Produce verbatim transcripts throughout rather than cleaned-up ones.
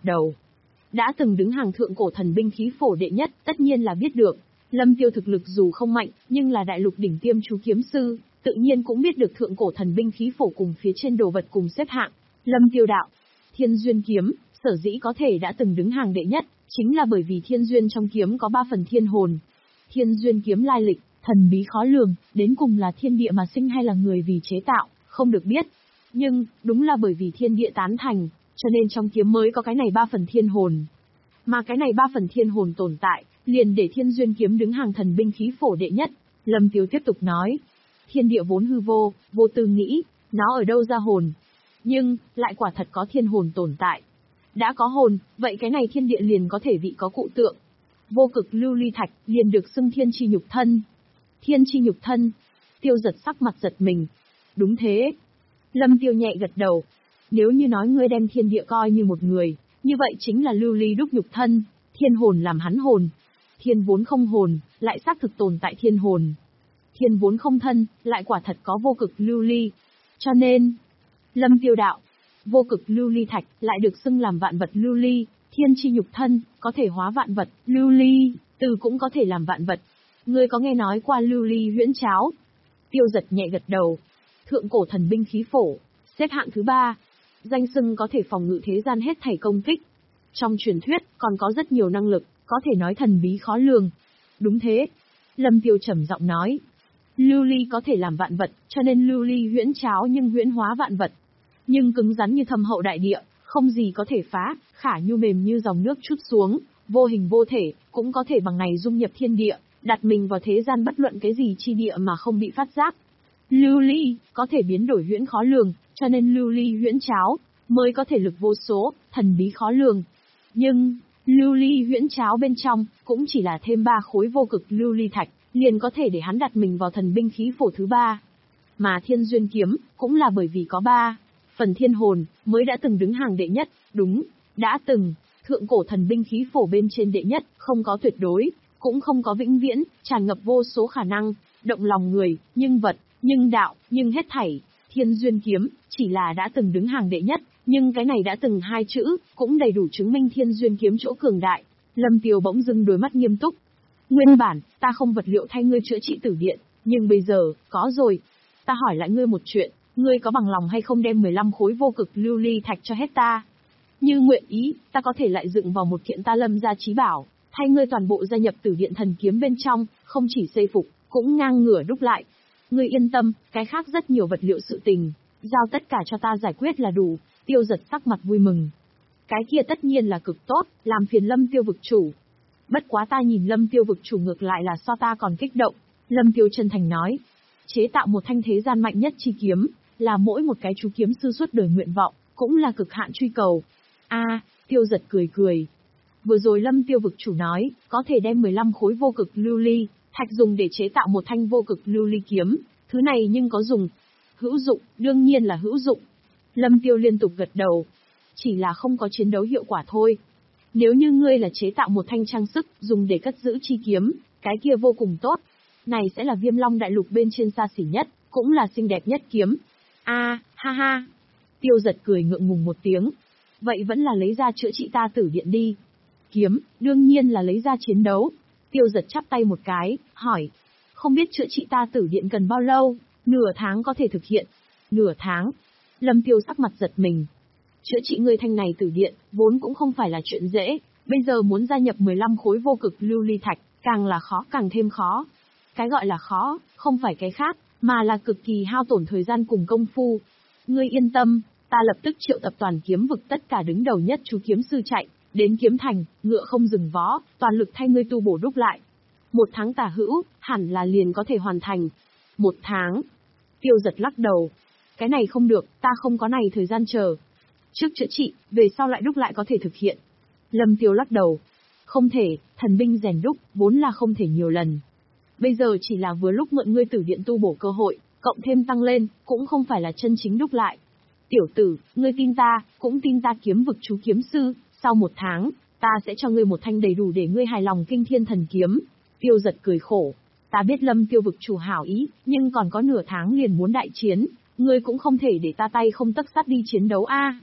đầu. Đã từng đứng hàng thượng cổ thần binh khí phổ đệ nhất, tất nhiên là biết được. Lâm Tiêu thực lực dù không mạnh, nhưng là đại lục đỉnh tiêm chú kiếm sư, tự nhiên cũng biết được thượng cổ thần binh khí phổ cùng phía trên đồ vật cùng xếp hạng. Lâm Tiêu đạo, Thiên Duyên kiếm, sở dĩ có thể đã từng đứng hàng đệ nhất, chính là bởi vì Thiên Duyên trong kiếm có ba phần thiên hồn. Thiên Duyên kiếm lai lịch, thần bí khó lường, đến cùng là thiên địa mà sinh hay là người vì chế tạo, không được biết. Nhưng, đúng là bởi vì thiên địa tán thành, cho nên trong kiếm mới có cái này ba phần thiên hồn. Mà cái này ba phần thiên hồn tồn tại, liền để Thiên Duyên kiếm đứng hàng thần binh khí phổ đệ nhất. Lâm Tiêu tiếp tục nói, thiên địa vốn hư vô, vô tư nghĩ, nó ở đâu ra hồn. Nhưng, lại quả thật có thiên hồn tồn tại. Đã có hồn, vậy cái này thiên địa liền có thể vị có cụ tượng. Vô cực lưu ly thạch, liền được xưng thiên chi nhục thân. Thiên chi nhục thân. Tiêu giật sắc mặt giật mình. Đúng thế. Lâm Tiêu nhẹ gật đầu. Nếu như nói ngươi đem thiên địa coi như một người, như vậy chính là lưu ly đúc nhục thân, thiên hồn làm hắn hồn. Thiên vốn không hồn, lại xác thực tồn tại thiên hồn. Thiên vốn không thân, lại quả thật có vô cực lưu ly. Cho nên, Lâm Tiêu đạo, vô cực lưu ly thạch, lại được xưng làm vạn vật lưu ly, thiên chi nhục thân, có thể hóa vạn vật, lưu ly, từ cũng có thể làm vạn vật. Ngươi có nghe nói qua lưu ly huyễn cháo? Tiêu giật nhẹ gật đầu. Thượng cổ thần binh khí phổ, xếp hạng thứ ba. Danh xưng có thể phòng ngự thế gian hết thảy công kích. Trong truyền thuyết, còn có rất nhiều năng lực, có thể nói thần bí khó lường. Đúng thế. Lâm Tiêu trầm giọng nói. Lưu ly có thể làm vạn vật, cho nên lưu ly huyễn cháo nhưng huyễn hóa vạn vật. Nhưng cứng rắn như thâm hậu đại địa, không gì có thể phá, khả nhu mềm như dòng nước trút xuống, vô hình vô thể, cũng có thể bằng này dung nhập thiên địa, đặt mình vào thế gian bất luận cái gì chi địa mà không bị phát giác. Lưu ly, có thể biến đổi huyễn khó lường, cho nên lưu ly huyễn cháo, mới có thể lực vô số, thần bí khó lường. Nhưng, lưu ly huyễn cháo bên trong, cũng chỉ là thêm ba khối vô cực lưu ly thạch, liền có thể để hắn đặt mình vào thần binh khí phổ thứ ba. Mà Thiên Duyên kiếm, cũng là bởi vì có ba phần thiên hồn, mới đã từng đứng hàng đệ nhất, đúng, đã từng, thượng cổ thần binh khí phổ bên trên đệ nhất, không có tuyệt đối, cũng không có vĩnh viễn, tràn ngập vô số khả năng, động lòng người, nhưng vật, nhưng đạo, nhưng hết thảy. Thiên Duyên kiếm, chỉ là đã từng đứng hàng đệ nhất, nhưng cái này đã từng hai chữ, cũng đầy đủ chứng minh Thiên Duyên kiếm chỗ cường đại. Lâm Tiêu bỗng dưng đôi mắt nghiêm túc. Nguyên bản, ta không vật liệu thay ngươi chữa trị tử điện, nhưng bây giờ, có rồi. Ta hỏi lại ngươi một chuyện, ngươi có bằng lòng hay không đem mười lăm khối vô cực lưu ly thạch cho hết ta? Như nguyện ý, ta có thể lại dựng vào một kiện ta Lâm gia chí bảo, thay ngươi toàn bộ gia nhập tử điện thần kiếm bên trong, không chỉ xây phục, cũng ngang ngửa đúc lại. Ngươi yên tâm, cái khác rất nhiều vật liệu sự tình, giao tất cả cho ta giải quyết là đủ. Tiêu giật sắc mặt vui mừng. Cái kia tất nhiên là cực tốt, làm phiền Lâm Tiêu vực chủ. Bất quá ta nhìn Lâm Tiêu vực chủ ngược lại là so ta còn kích động. Lâm Tiêu chân thành nói, chế tạo một thanh thế gian mạnh nhất chi kiếm, là mỗi một cái chú kiếm sư suốt đời nguyện vọng, cũng là cực hạn truy cầu. A, à, Tiêu giật cười cười. Vừa rồi Lâm Tiêu vực chủ nói, có thể đem mười lăm khối vô cực lưu ly thạch dùng để chế tạo một thanh vô cực lưu ly kiếm, thứ này nhưng có dùng. Hữu dụng, đương nhiên là hữu dụng. Lâm Tiêu liên tục gật đầu. Chỉ là không có chiến đấu hiệu quả thôi. Nếu như ngươi là chế tạo một thanh trang sức, dùng để cất giữ chi kiếm, cái kia vô cùng tốt. Này sẽ là Viêm Long đại lục bên trên xa xỉ nhất, cũng là xinh đẹp nhất kiếm. A, à, ha ha. Tiêu giật cười ngượng ngùng một tiếng. Vậy vẫn là lấy ra chữa trị ta tử điện đi. Kiếm, đương nhiên là lấy ra chiến đấu. Tiêu giật chắp tay một cái, hỏi. Không biết chữa trị ta tử điện cần bao lâu? Nửa tháng có thể thực hiện. Nửa tháng. Lâm Tiêu sắc mặt giật mình. Chữa trị ngươi thanh này tử điện, vốn cũng không phải là chuyện dễ. Bây giờ muốn gia nhập mười lăm khối vô cực lưu ly thạch, càng là khó càng thêm khó. Cái gọi là khó, không phải cái khác, mà là cực kỳ hao tổn thời gian cùng công phu. Ngươi yên tâm, ta lập tức triệu tập toàn kiếm vực tất cả đứng đầu nhất chú kiếm sư chạy, đến kiếm thành, ngựa không dừng vó, toàn lực thay ngươi tu bổ đúc lại. Một tháng tả hữu, hẳn là liền có thể hoàn thành. Một tháng. Tiêu giật lắc đầu. Cái này không được, ta không có này thời gian chờ. Trước chữa trị, về sau lại đúc lại có thể thực hiện. Lâm Tiêu lắc đầu. Không thể, thần binh rèn đúc, vốn là không thể nhiều lần. Bây giờ chỉ là vừa lúc mượn ngươi tử điện tu bổ cơ hội, cộng thêm tăng lên, cũng không phải là chân chính đúc lại. Tiểu tử, ngươi tin ta, cũng tin ta kiếm vực chú kiếm sư, sau một tháng, ta sẽ cho ngươi một thanh đầy đủ để ngươi hài lòng kinh thiên thần kiếm. Tiêu giật cười khổ. Ta biết Lâm Tiêu vực chủ hảo ý, nhưng còn có nửa tháng liền muốn đại chiến, ngươi cũng không thể để ta tay không tấc sắt đi chiến đấu a.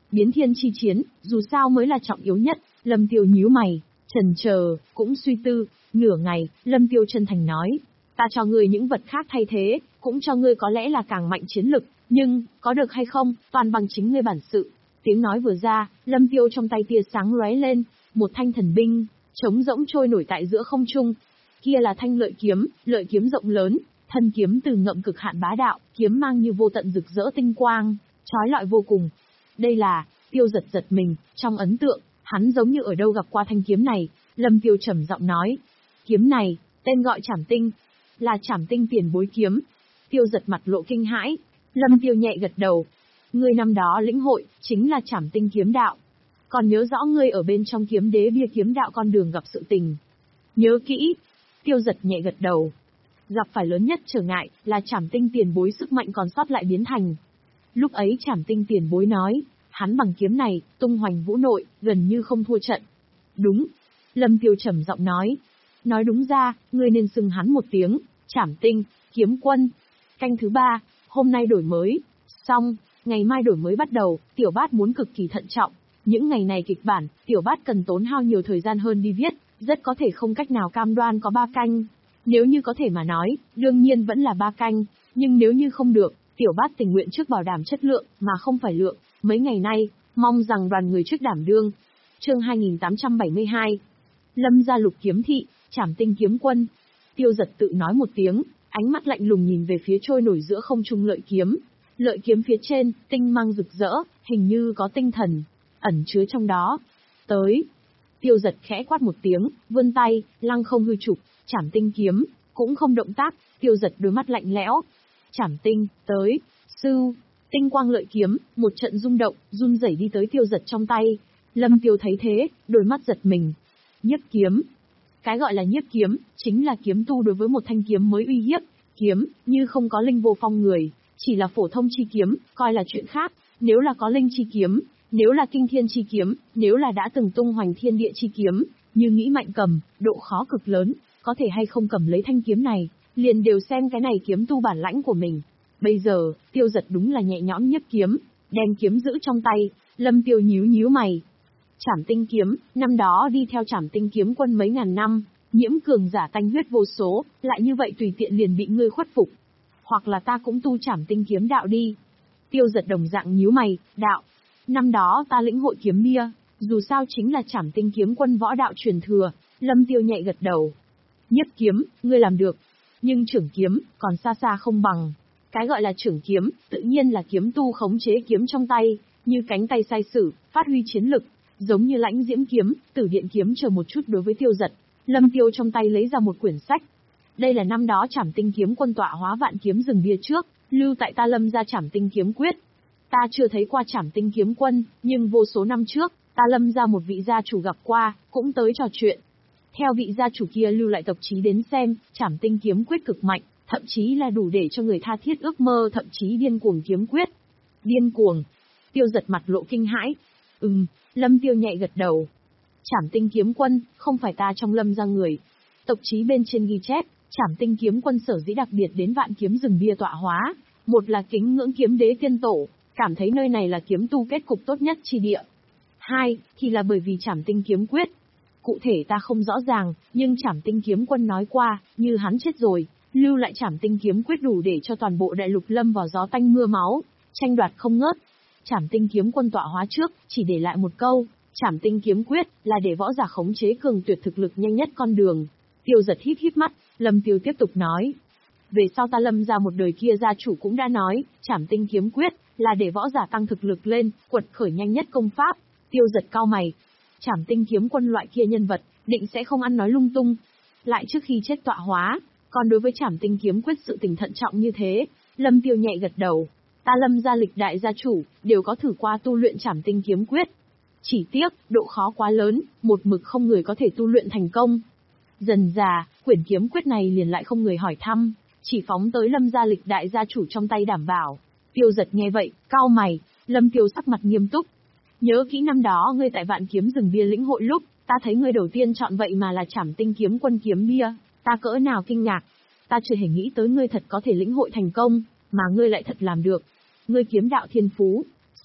Biến thiên chi chiến, dù sao mới là trọng yếu nhất. Lâm Tiêu nhíu mày, chần chờ, cũng suy tư, nửa ngày, Lâm Tiêu chân thành nói, ta cho ngươi những vật khác thay thế, cũng cho ngươi có lẽ là càng mạnh chiến lực, nhưng, có được hay không, toàn bằng chính ngươi bản sự. Tiếng nói vừa ra, Lâm Tiêu trong tay tia sáng lóe lên, một thanh thần binh, trống rỗng trôi nổi tại giữa không trung. Kia là thanh lợi kiếm, lợi kiếm rộng lớn, thân kiếm từ ngậm cực hạn bá đạo, kiếm mang như vô tận rực rỡ tinh quang, chói lọi vô cùng. Đây là, Tiêu giật giật mình, trong ấn tượng, hắn giống như ở đâu gặp qua thanh kiếm này. Lâm Tiêu trầm giọng nói, kiếm này, tên gọi Trảm Tinh, là Trảm Tinh tiền bối kiếm. Tiêu giật mặt lộ kinh hãi, Lâm Tiêu nhẹ gật đầu, ngươi năm đó lĩnh hội, chính là Trảm Tinh kiếm đạo. Còn nhớ rõ ngươi ở bên trong kiếm đế bia kiếm đạo con đường gặp sự tình. Nhớ kỹ. Tiêu giật nhẹ gật đầu. Gặp phải lớn nhất trở ngại, là Trảm Tinh tiền bối sức mạnh còn sót lại biến thành. Lúc ấy Trảm Tinh tiền bối nói, hắn bằng kiếm này, tung hoành vũ nội, gần như không thua trận. Đúng. Lâm Tiêu trầm giọng nói. Nói đúng ra, ngươi nên xưng hắn một tiếng, Trảm Tinh, kiếm quân. Canh thứ ba, hôm nay đổi mới. Xong, ngày mai đổi mới bắt đầu, tiểu bát muốn cực kỳ thận trọng. Những ngày này kịch bản, tiểu bát cần tốn hao nhiều thời gian hơn đi viết, rất có thể không cách nào cam đoan có ba canh. Nếu như có thể mà nói, đương nhiên vẫn là ba canh, nhưng nếu như không được, tiểu bát tình nguyện trước bảo đảm chất lượng, mà không phải lượng. Mấy ngày nay, mong rằng đoàn người trước đảm đương. Chương hai nghìn tám trăm bảy mươi hai. Lâm gia lục kiếm thị, Trảm Tinh kiếm quân. Tiêu giật tự nói một tiếng, ánh mắt lạnh lùng nhìn về phía trôi nổi giữa không trung lợi kiếm. Lợi kiếm phía trên, tinh mang rực rỡ, hình như có tinh thần ẩn chứa trong đó. Tới. Tiêu giật khẽ quát một tiếng, vươn tay, lăng không hư trục, Trảm Tinh kiếm, cũng không động tác. Tiêu giật đôi mắt lạnh lẽo. Trảm Tinh, tới. Sưu. Tinh quang lợi kiếm, một trận rung động, run rẩy đi tới tiêu giật trong tay. Lâm Tiêu thấy thế, đôi mắt giật mình. Nhiếp kiếm. Cái gọi là nhiếp kiếm, chính là kiếm tu đối với một thanh kiếm mới uy hiếp. Kiếm, như không có linh vô phong người, chỉ là phổ thông chi kiếm, coi là chuyện khác. Nếu là có linh chi kiếm, nếu là kinh thiên chi kiếm, nếu là đã từng tung hoành thiên địa chi kiếm, như nghĩ mạnh cầm, độ khó cực lớn, có thể hay không cầm lấy thanh kiếm này, liền đều xem cái này kiếm tu bản lãnh của mình. Bây giờ, tiêu giật đúng là nhẹ nhõm nhiếp kiếm, đem kiếm giữ trong tay. Lâm Tiêu nhíu nhíu mày. Trảm Tinh kiếm, năm đó đi theo Trảm Tinh kiếm quân mấy ngàn năm, nhiễm cường giả tanh huyết vô số, lại như vậy tùy tiện liền bị ngươi khuất phục. Hoặc là ta cũng tu Trảm Tinh kiếm đạo đi. Tiêu giật đồng dạng nhíu mày, đạo. Năm đó ta lĩnh hội kiếm bia, dù sao chính là Trảm Tinh kiếm quân võ đạo truyền thừa. Lâm Tiêu nhẹ gật đầu. Nhiếp kiếm, ngươi làm được. Nhưng trưởng kiếm, còn xa xa không bằng. Cái gọi là trưởng kiếm, tự nhiên là kiếm tu khống chế kiếm trong tay, như cánh tay sai sử, phát huy chiến lực, giống như lãnh diễm kiếm, tử điện kiếm chờ một chút. Đối với tiêu giật, Lâm Tiêu trong tay lấy ra một quyển sách. Đây là năm đó Trảm Tinh kiếm quân tọa hóa vạn kiếm rừng bia trước, lưu tại ta Lâm gia Trảm Tinh kiếm quyết. Ta chưa thấy qua Trảm Tinh kiếm quân, nhưng vô số năm trước, ta Lâm gia một vị gia chủ gặp qua, cũng tới trò chuyện. Theo vị gia chủ kia lưu lại tộc chí đến xem, Trảm Tinh kiếm quyết cực mạnh, thậm chí là đủ để cho người tha thiết ước mơ, thậm chí điên cuồng kiếm quyết. Điên cuồng. Tiêu giật mặt lộ kinh hãi. Ừm, Lâm Tiêu nhẹ gật đầu. Trảm Tinh kiếm quân, không phải ta trong Lâm gia người. Tộc chí bên trên ghi chép, Trảm Tinh kiếm quân sở dĩ đặc biệt đến vạn kiếm rừng bia tọa hóa. Một là kính ngưỡng kiếm đế tiên tổ, cảm thấy nơi này là kiếm tu kết cục tốt nhất chi địa. Hai, thì là bởi vì Trảm Tinh kiếm quyết. Cụ thể ta không rõ ràng, nhưng Trảm Tinh kiếm quân nói qua, như hắn chết rồi, lưu lại Trảm Tinh kiếm quyết đủ để cho toàn bộ đại lục lâm vào gió tanh mưa máu, tranh đoạt không ngớt. Trảm Tinh kiếm quân tọa hóa trước, chỉ để lại một câu, Trảm Tinh kiếm quyết là để võ giả khống chế cường tuyệt thực lực nhanh nhất con đường. Tiêu giật híp híp mắt, Lâm Tiêu tiếp tục nói. Về sau ta Lâm ra một đời kia gia chủ cũng đã nói, Trảm Tinh kiếm quyết là để võ giả tăng thực lực lên, quật khởi nhanh nhất công pháp. Tiêu giật cau mày. Trảm Tinh kiếm quân loại kia nhân vật, định sẽ không ăn nói lung tung. Lại trước khi chết tọa hóa, còn đối với Trảm Tinh kiếm quyết sự tình thận trọng như thế. Lâm Tiêu nhẹ gật đầu. Ta Lâm gia lịch đại gia chủ, đều có thử qua tu luyện Trảm Tinh kiếm quyết. Chỉ tiếc, độ khó quá lớn, một mực không người có thể tu luyện thành công. Dần dà, quyển kiếm quyết này liền lại không người hỏi thăm, chỉ phóng tới Lâm gia lịch đại gia chủ trong tay đảm bảo. Tiêu giật nghe vậy, cau mày. Lâm Tiêu sắc mặt nghiêm túc. Nhớ kỹ năm đó ngươi tại vạn kiếm rừng bia lĩnh hội lúc, ta thấy ngươi đầu tiên chọn vậy mà là Trảm Tinh kiếm quân kiếm bia, ta cỡ nào kinh ngạc. Ta chưa hề nghĩ tới ngươi thật có thể lĩnh hội thành công, mà ngươi lại thật làm được. Ngươi kiếm đạo thiên phú,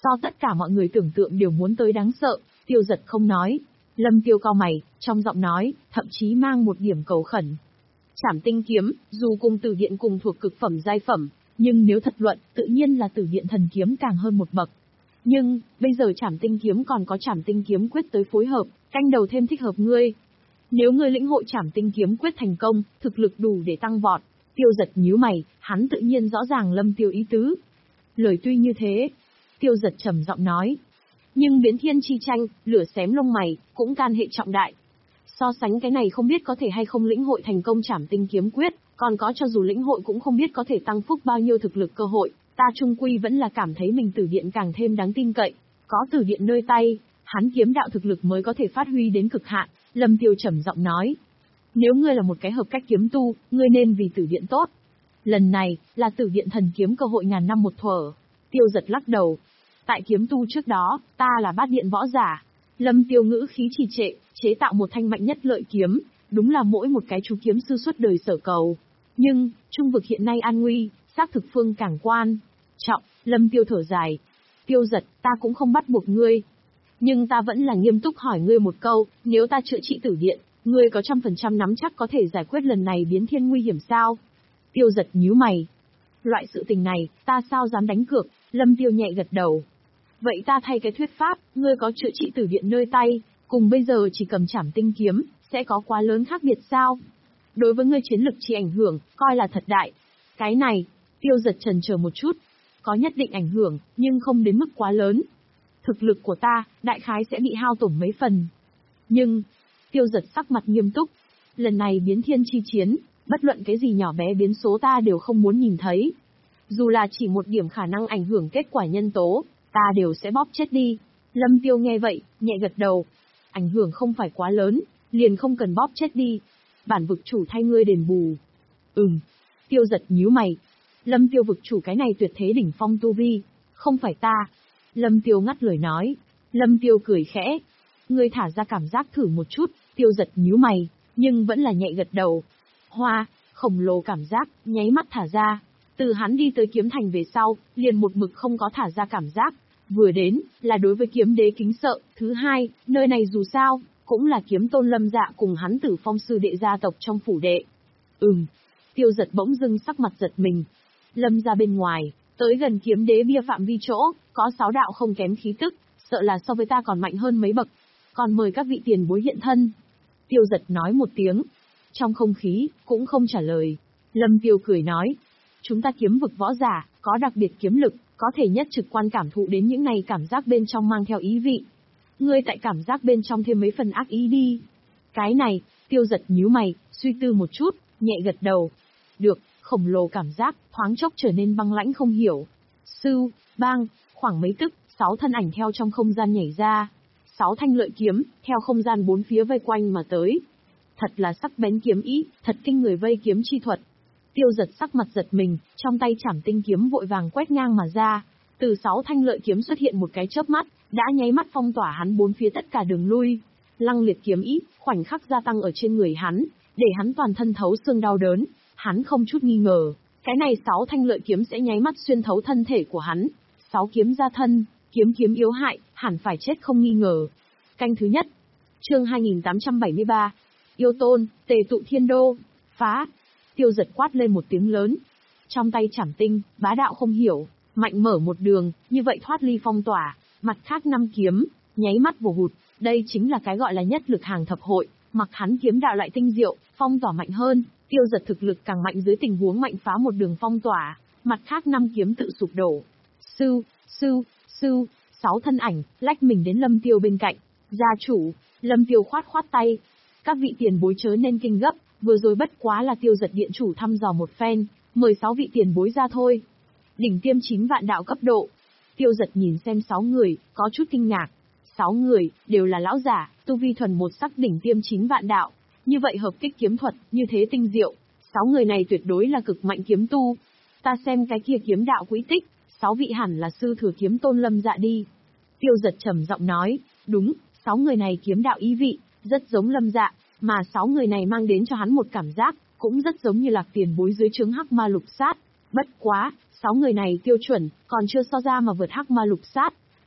So tất cả mọi người tưởng tượng đều muốn tới đáng sợ, Tiêu Giật không nói. Lâm Tiêu cau mày, trong giọng nói, thậm chí mang một điểm cầu khẩn. Trảm Tinh kiếm, dù cùng Tử Điện cùng thuộc cực phẩm giai phẩm, nhưng nếu thật luận, tự nhiên là Tử Điện thần kiếm càng hơn một bậc. Nhưng, bây giờ Trảm Tinh kiếm còn có Trảm Tinh kiếm quyết tới phối hợp, canh đầu thêm thích hợp ngươi. Nếu ngươi lĩnh hội Trảm Tinh kiếm quyết thành công, thực lực đủ để tăng vọt. Tiêu Giật nhíu mày, hắn tự nhiên rõ ràng Lâm Tiêu ý tứ. Lời tuy như thế, Tiêu Giật trầm giọng nói, nhưng biến thiên chi tranh, lửa xém lông mày, cũng can hệ trọng đại. So sánh cái này không biết có thể hay không lĩnh hội thành công Trảm Tinh kiếm quyết, còn có cho dù lĩnh hội cũng không biết có thể tăng phúc bao nhiêu thực lực cơ hội, ta trung quy vẫn là cảm thấy mình Tử Điện càng thêm đáng tin cậy. Có Tử Điện nơi tay, hắn kiếm đạo thực lực mới có thể phát huy đến cực hạn. Lâm Tiêu trầm giọng nói, nếu ngươi là một cái hợp cách kiếm tu, ngươi nên vì Tử Điện tốt. Lần này, là Tử Điện thần kiếm cơ hội ngàn năm một thuở. Tiêu Giật lắc đầu. Tại kiếm tu trước đó, ta là bát điện võ giả. Lâm Tiêu ngữ khí trì trệ, chế tạo một thanh mạnh nhất lợi kiếm, đúng là mỗi một cái chú kiếm sư suốt đời sở cầu. Nhưng, trung vực hiện nay an nguy, xác thực phương càng quan trọng. Lâm Tiêu thở dài. Tiêu Giật, ta cũng không bắt buộc ngươi. Nhưng ta vẫn là nghiêm túc hỏi ngươi một câu, nếu ta chữa trị Tử Điện, ngươi có trăm phần trăm nắm chắc có thể giải quyết lần này biến thiên nguy hiểm sao? Tiêu Giật nhíu mày. Loại sự tình này, ta sao dám đánh cược? Lâm Tiêu nhẹ gật đầu. Vậy ta thay cái thuyết pháp, ngươi có chữa trị Tử Điện nơi tay, cùng bây giờ chỉ cầm Trảm Tinh kiếm, sẽ có quá lớn khác biệt sao? Đối với ngươi chiến lực chỉ ảnh hưởng, coi là thật đại. Cái này, Tiêu Giật chần chờ một chút. Có nhất định ảnh hưởng, nhưng không đến mức quá lớn. Thực lực của ta, đại khái sẽ bị hao tổn mấy phần. Nhưng, Tiêu Giật sắc mặt nghiêm túc. Lần này biến thiên chi chiến, bất luận cái gì nhỏ bé biến số ta đều không muốn nhìn thấy. Dù là chỉ một điểm khả năng ảnh hưởng kết quả nhân tố, ta đều sẽ bóp chết đi. Lâm Tiêu nghe vậy, nhẹ gật đầu. Ảnh hưởng không phải quá lớn, liền không cần bóp chết đi. Bản vực chủ thay ngươi đền bù. Ừm. Tiêu Giật nhíu mày. Lâm Tiêu vực chủ cái này tuyệt thế đỉnh phong tu vi, không phải ta. Lâm Tiêu ngắt lời nói. Lâm Tiêu cười khẽ. Ngươi thả ra cảm giác thử một chút. Tiêu Giật nhíu mày, nhưng vẫn là nhẹ gật đầu. Hoa, khổng lồ cảm giác, nháy mắt thả ra. Từ hắn đi tới kiếm thành về sau, liền một mực không có thả ra cảm giác. Vừa đến, là đối với kiếm đế kính sợ. Thứ hai, nơi này dù sao, cũng là kiếm tôn Lâm Dạ cùng hắn Tử Phong sư đệ gia tộc trong phủ đệ. Ừm. Tiêu Giật bỗng dưng sắc mặt giật mình. Lâm ra bên ngoài, tới gần kiếm đế bia phạm vi chỗ, có sáu đạo không kém khí tức, sợ là so với ta còn mạnh hơn mấy bậc. Còn mời các vị tiền bối hiện thân. Tiêu Giật nói một tiếng. Trong không khí, cũng không trả lời. Lâm Tiêu cười nói. Chúng ta kiếm vực võ giả, có đặc biệt kiếm lực, có thể nhất trực quan cảm thụ đến những này cảm giác bên trong mang theo ý vị. Ngươi tại cảm giác bên trong thêm mấy phần ác ý đi. Cái này, Tiêu Giật nhíu mày, suy tư một chút, nhẹ gật đầu. Được, khổng lồ cảm giác, thoáng chốc trở nên băng lãnh không hiểu. Sư, bang, khoảng mấy tức, sáu thân ảnh theo trong không gian nhảy ra. Sáu thanh lợi kiếm, theo không gian bốn phía vây quanh mà tới. Thật là sắc bén kiếm ý, thật kinh người vây kiếm chi thuật. Tiêu Giật sắc mặt giật mình, trong tay Trảm Tinh kiếm vội vàng quét ngang mà ra. Từ sáu thanh lợi kiếm xuất hiện một cái chớp mắt, đã nháy mắt phong tỏa hắn bốn phía tất cả đường lui. Lăng liệt kiếm ý, khoảnh khắc gia tăng ở trên người hắn, để hắn toàn thân thấu xương đau đớn. Hắn không chút nghi ngờ, cái này sáu thanh lợi kiếm sẽ nháy mắt xuyên thấu thân thể của hắn. Sáu kiếm ra thân, kiếm kiếm yếu hại, hẳn phải chết không nghi ngờ. Canh thứ nhất. Chương hai nghìn tám trăm bảy mươi ba. Yêu Tôn, Tề tụ Thiên Đô, phá. Tiêu Giật quát lên một tiếng lớn. Trong tay Trảm Tinh, bá đạo không hiểu, mạnh mở một đường, như vậy thoát ly phong tỏa, mặt khác năm kiếm, nháy mắt vồ hụt. Đây chính là cái gọi là nhất lực hàng thập hội, mặc hắn kiếm đạo lại tinh diệu, phong tỏa mạnh hơn. Tiêu Giật thực lực càng mạnh dưới tình huống mạnh phá một đường phong tỏa, mặt khác năm kiếm tự sụp đổ. Sư, sư, sư, sáu thân ảnh, lách mình đến Lâm Tiêu bên cạnh. Gia chủ, Lâm Tiêu khoát khoát tay. Các vị tiền bối chớ nên kinh gấp, vừa rồi bất quá là Tiêu Giật điện chủ thăm dò một phen, mời sáu vị tiền bối ra thôi. Đỉnh tiêm chín vạn đạo cấp độ. Tiêu Giật nhìn xem sáu người, có chút kinh ngạc. Sáu người, đều là lão giả, tu vi thuần một sắc đỉnh tiêm chín vạn đạo. Như vậy hợp kích kiếm thuật, như thế tinh diệu. Sáu người này tuyệt đối là cực mạnh kiếm tu. Ta xem cái kia kiếm đạo quỹ tích, sáu vị hẳn là sư thừa kiếm tôn Lâm Dạ đi. Tiêu Giật trầm giọng nói, đúng, sáu người này kiếm đạo ý vị, rất giống Lâm Dạ, mà sáu người này mang đến cho hắn một cảm giác, cũng rất giống như Lạc tiền bối dưới trướng Hắc Ma Lục Sát. Bất quá, sáu người này tiêu chuẩn, còn chưa so ra mà vượt Hắc Ma Lục Sát.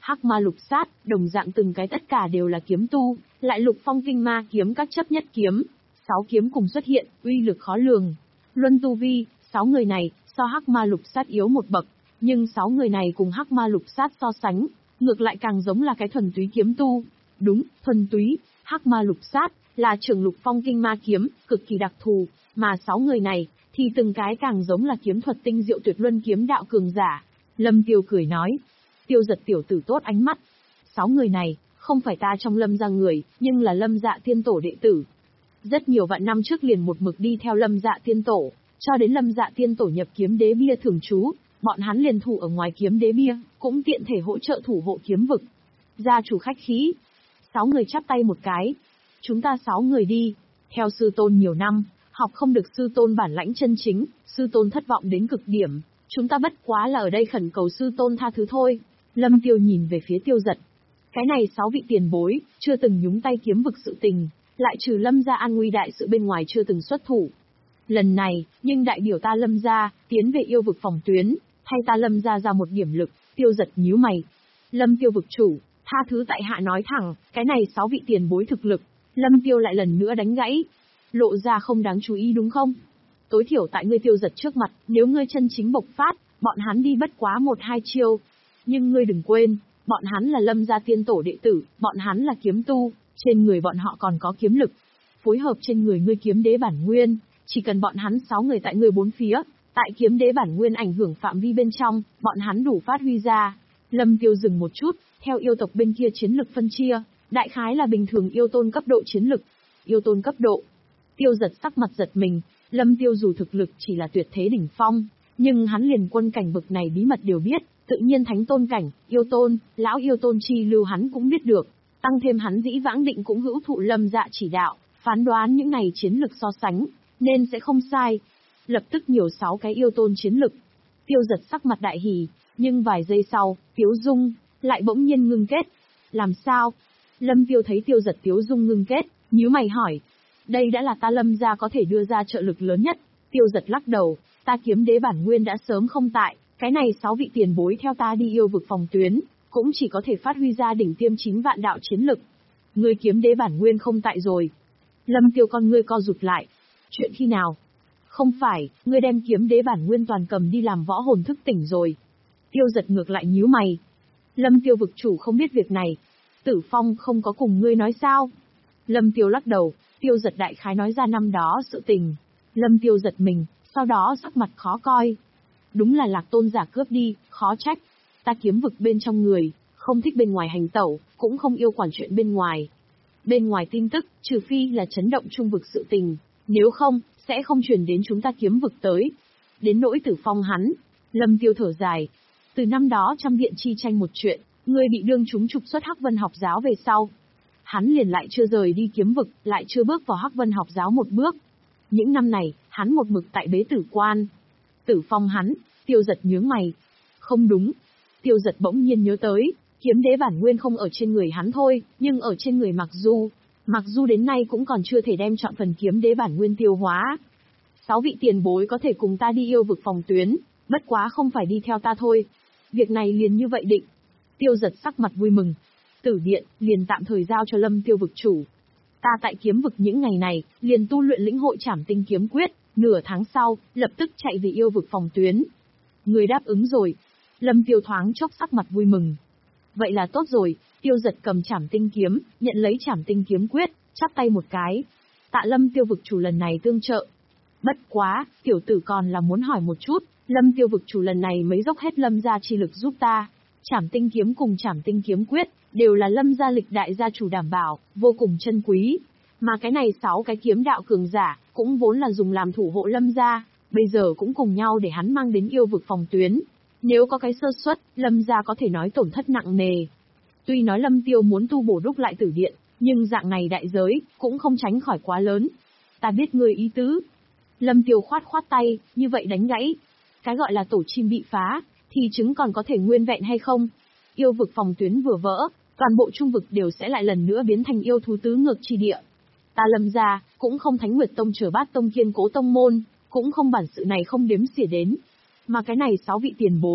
hắc ma lục sát, đồng dạng từng cái tất cả đều là kiếm tu, lại lục phong kinh ma kiếm các chấp nhất kiếm. Sáu kiếm cùng xuất hiện, uy lực khó lường. Luân tu vi, sáu người này, so hắc ma lục sát yếu một bậc, nhưng sáu người này cùng hắc ma lục sát so sánh, ngược lại càng giống là cái thuần túy kiếm tu. Đúng, thuần túy, hắc ma lục sát, là trưởng lục phong kinh ma kiếm, cực kỳ đặc thù, mà sáu người này, thì từng cái càng giống là kiếm thuật tinh diệu tuyệt luân kiếm đạo cường giả. Lâm Tiêu cười nói, Tiêu Giật tiểu tử tốt ánh mắt. Sáu người này, không phải ta trong Lâm gia người, nhưng là Lâm Dạ Tiên Tổ đệ tử. Rất nhiều vạn năm trước liền một mực đi theo Lâm Dạ Tiên Tổ, cho đến Lâm Dạ Tiên Tổ nhập kiếm đế bia thường trú, bọn hắn liền thủ ở ngoài kiếm đế bia, cũng tiện thể hỗ trợ thủ hộ kiếm vực. Gia chủ khách khí. Sáu người chắp tay một cái. Chúng ta sáu người đi. Theo sư tôn nhiều năm, học không được sư tôn bản lãnh chân chính, sư tôn thất vọng đến cực điểm. Chúng ta bất quá là ở đây khẩn cầu sư tôn tha thứ thôi. Lâm Tiêu nhìn về phía Tiêu Giật. Cái này sáu vị tiền bối, chưa từng nhúng tay kiếm vực sự tình, lại trừ Lâm gia an nguy đại sự bên ngoài chưa từng xuất thủ. Lần này, nhưng đại biểu ta Lâm gia, tiến về yêu vực phòng tuyến, thay ta Lâm gia ra một điểm lực. Tiêu Giật nhíu mày. Lâm Tiêu vực chủ, tha thứ tại hạ nói thẳng, cái này sáu vị tiền bối thực lực. Lâm Tiêu lại lần nữa đánh gãy. Lộ ra không đáng chú ý đúng không? Tối thiểu tại ngươi Tiêu Giật trước mặt, nếu ngươi chân chính bộc phát, bọn hắn đi bất quá một hai chiêu. Nhưng ngươi đừng quên, bọn hắn là Lâm gia tiên tổ đệ tử, bọn hắn là kiếm tu, trên người bọn họ còn có kiếm lực. Phối hợp trên người ngươi kiếm đế bản nguyên, chỉ cần bọn hắn sáu người tại ngươi bốn phía, tại kiếm đế bản nguyên ảnh hưởng phạm vi bên trong, bọn hắn đủ phát huy ra. Lâm Tiêu dừng một chút, theo yêu tộc bên kia chiến lực phân chia, đại khái là bình thường yêu tôn cấp độ chiến lực. Yêu tôn cấp độ. Tiêu Giật sắc mặt giật mình, Lâm Tiêu dù thực lực chỉ là tuyệt thế đỉnh phong, nhưng hắn liền quân cảnh bực này bí mật đều biết, tự nhiên thánh tôn cảnh, yêu tôn, lão yêu tôn chi lưu hắn cũng biết được, tăng thêm hắn dĩ vãng định cũng hữu thụ Lâm Dạ chỉ đạo, phán đoán những này chiến lực so sánh, nên sẽ không sai. Lập tức nhiều sáu cái yêu tôn chiến lực. Tiêu Giật sắc mặt đại hỉ, nhưng vài giây sau, Tiếu Dung lại bỗng nhiên ngưng kết. Làm sao? Lâm Tiêu thấy Tiêu Giật Tiếu Dung ngưng kết, nhíu mày hỏi. Đây đã là ta Lâm gia có thể đưa ra trợ lực lớn nhất. Tiêu Giật lắc đầu, ta kiếm đế bản nguyên đã sớm không tại, cái này sáu vị tiền bối theo ta đi yêu vực phòng tuyến, cũng chỉ có thể phát huy ra đỉnh tiêm chín vạn đạo chiến lực. Ngươi kiếm đế bản nguyên không tại rồi. Lâm Tiêu con ngươi co rụt lại. Chuyện khi nào? Không phải, ngươi đem kiếm đế bản nguyên toàn cầm đi làm võ hồn thức tỉnh rồi. Tiêu Giật ngược lại nhíu mày. Lâm Tiêu vực chủ không biết việc này. Tử Phong không có cùng ngươi nói sao? Lâm Tiêu lắc đầu, Tiêu Giật đại khái nói ra năm đó sự tình. Lâm Tiêu giật mình, sau đó sắc mặt khó coi. Đúng là Lạc Tôn giả cướp đi, khó trách. Ta kiếm vực bên trong người, không thích bên ngoài hành tẩu, cũng không yêu quản chuyện bên ngoài. Bên ngoài tin tức, trừ phi là chấn động trung vực sự tình, nếu không, sẽ không truyền đến chúng ta kiếm vực tới. Đến nỗi Tử Phong hắn, Lâm Tiêu thở dài. Từ năm đó trăm viện chi tranh một chuyện, người bị đương chúng trục xuất Hắc Vân học giáo về sau. Hắn liền lại chưa rời đi kiếm vực, lại chưa bước vào Hắc Vân học giáo một bước. Những năm này, hắn một mực tại bế tử quan. Tử Phong hắn, Tiêu Giật nhướng mày. Không đúng. Tiêu Giật bỗng nhiên nhớ tới, kiếm đế bản nguyên không ở trên người hắn thôi, nhưng ở trên người Mặc Du. Mặc Du đến nay cũng còn chưa thể đem chọn phần kiếm đế bản nguyên tiêu hóa. Sáu vị tiền bối có thể cùng ta đi yêu vực phòng tuyến, bất quá không phải đi theo ta thôi. Việc này liền như vậy định. Tiêu Giật sắc mặt vui mừng. Tử điện, liền tạm thời giao cho Lâm Tiêu vực chủ. Ta tại kiếm vực những ngày này, liền tu luyện lĩnh hội Trảm Tinh kiếm quyết, nửa tháng sau, lập tức chạy về yêu vực phòng tuyến. Người đáp ứng rồi. Lâm Tiêu thoáng chốc sắc mặt vui mừng. Vậy là tốt rồi. Tiêu Giật cầm Trảm Tinh kiếm, nhận lấy Trảm Tinh kiếm quyết, chắp tay một cái. Tạ Lâm Tiêu vực chủ lần này tương trợ. Bất quá, tiểu tử còn là muốn hỏi một chút, Lâm Tiêu vực chủ lần này mới dốc hết Lâm gia chi lực giúp ta. Trảm Tinh kiếm cùng Trảm Tinh kiếm quyết, đều là Lâm gia lịch đại gia chủ đảm bảo, vô cùng chân quý. Mà cái này sáu cái kiếm đạo cường giả, cũng vốn là dùng làm thủ hộ Lâm gia, bây giờ cũng cùng nhau để hắn mang đến yêu vực phòng tuyến. Nếu có cái sơ suất, Lâm gia có thể nói tổn thất nặng nề. Tuy nói Lâm Tiêu muốn tu bổ đúc lại tử điện, nhưng dạng này đại giới, cũng không tránh khỏi quá lớn. Ta biết ngươi ý tứ. Lâm Tiêu khoát khoát tay, như vậy đánh gãy. Cái gọi là tổ chim bị phá, thì trứng còn có thể nguyên vẹn hay không? Yêu vực phòng tuyến vừa vỡ, toàn bộ trung vực đều sẽ lại lần nữa biến thành yêu thú tứ ngược chi địa. Ta Lâm gia, cũng không Thánh Nguyệt Tông trở bát tông kiên cố tông môn, cũng không bản sự này không đếm xỉa đến. Mà cái này sáu vị tiền bối,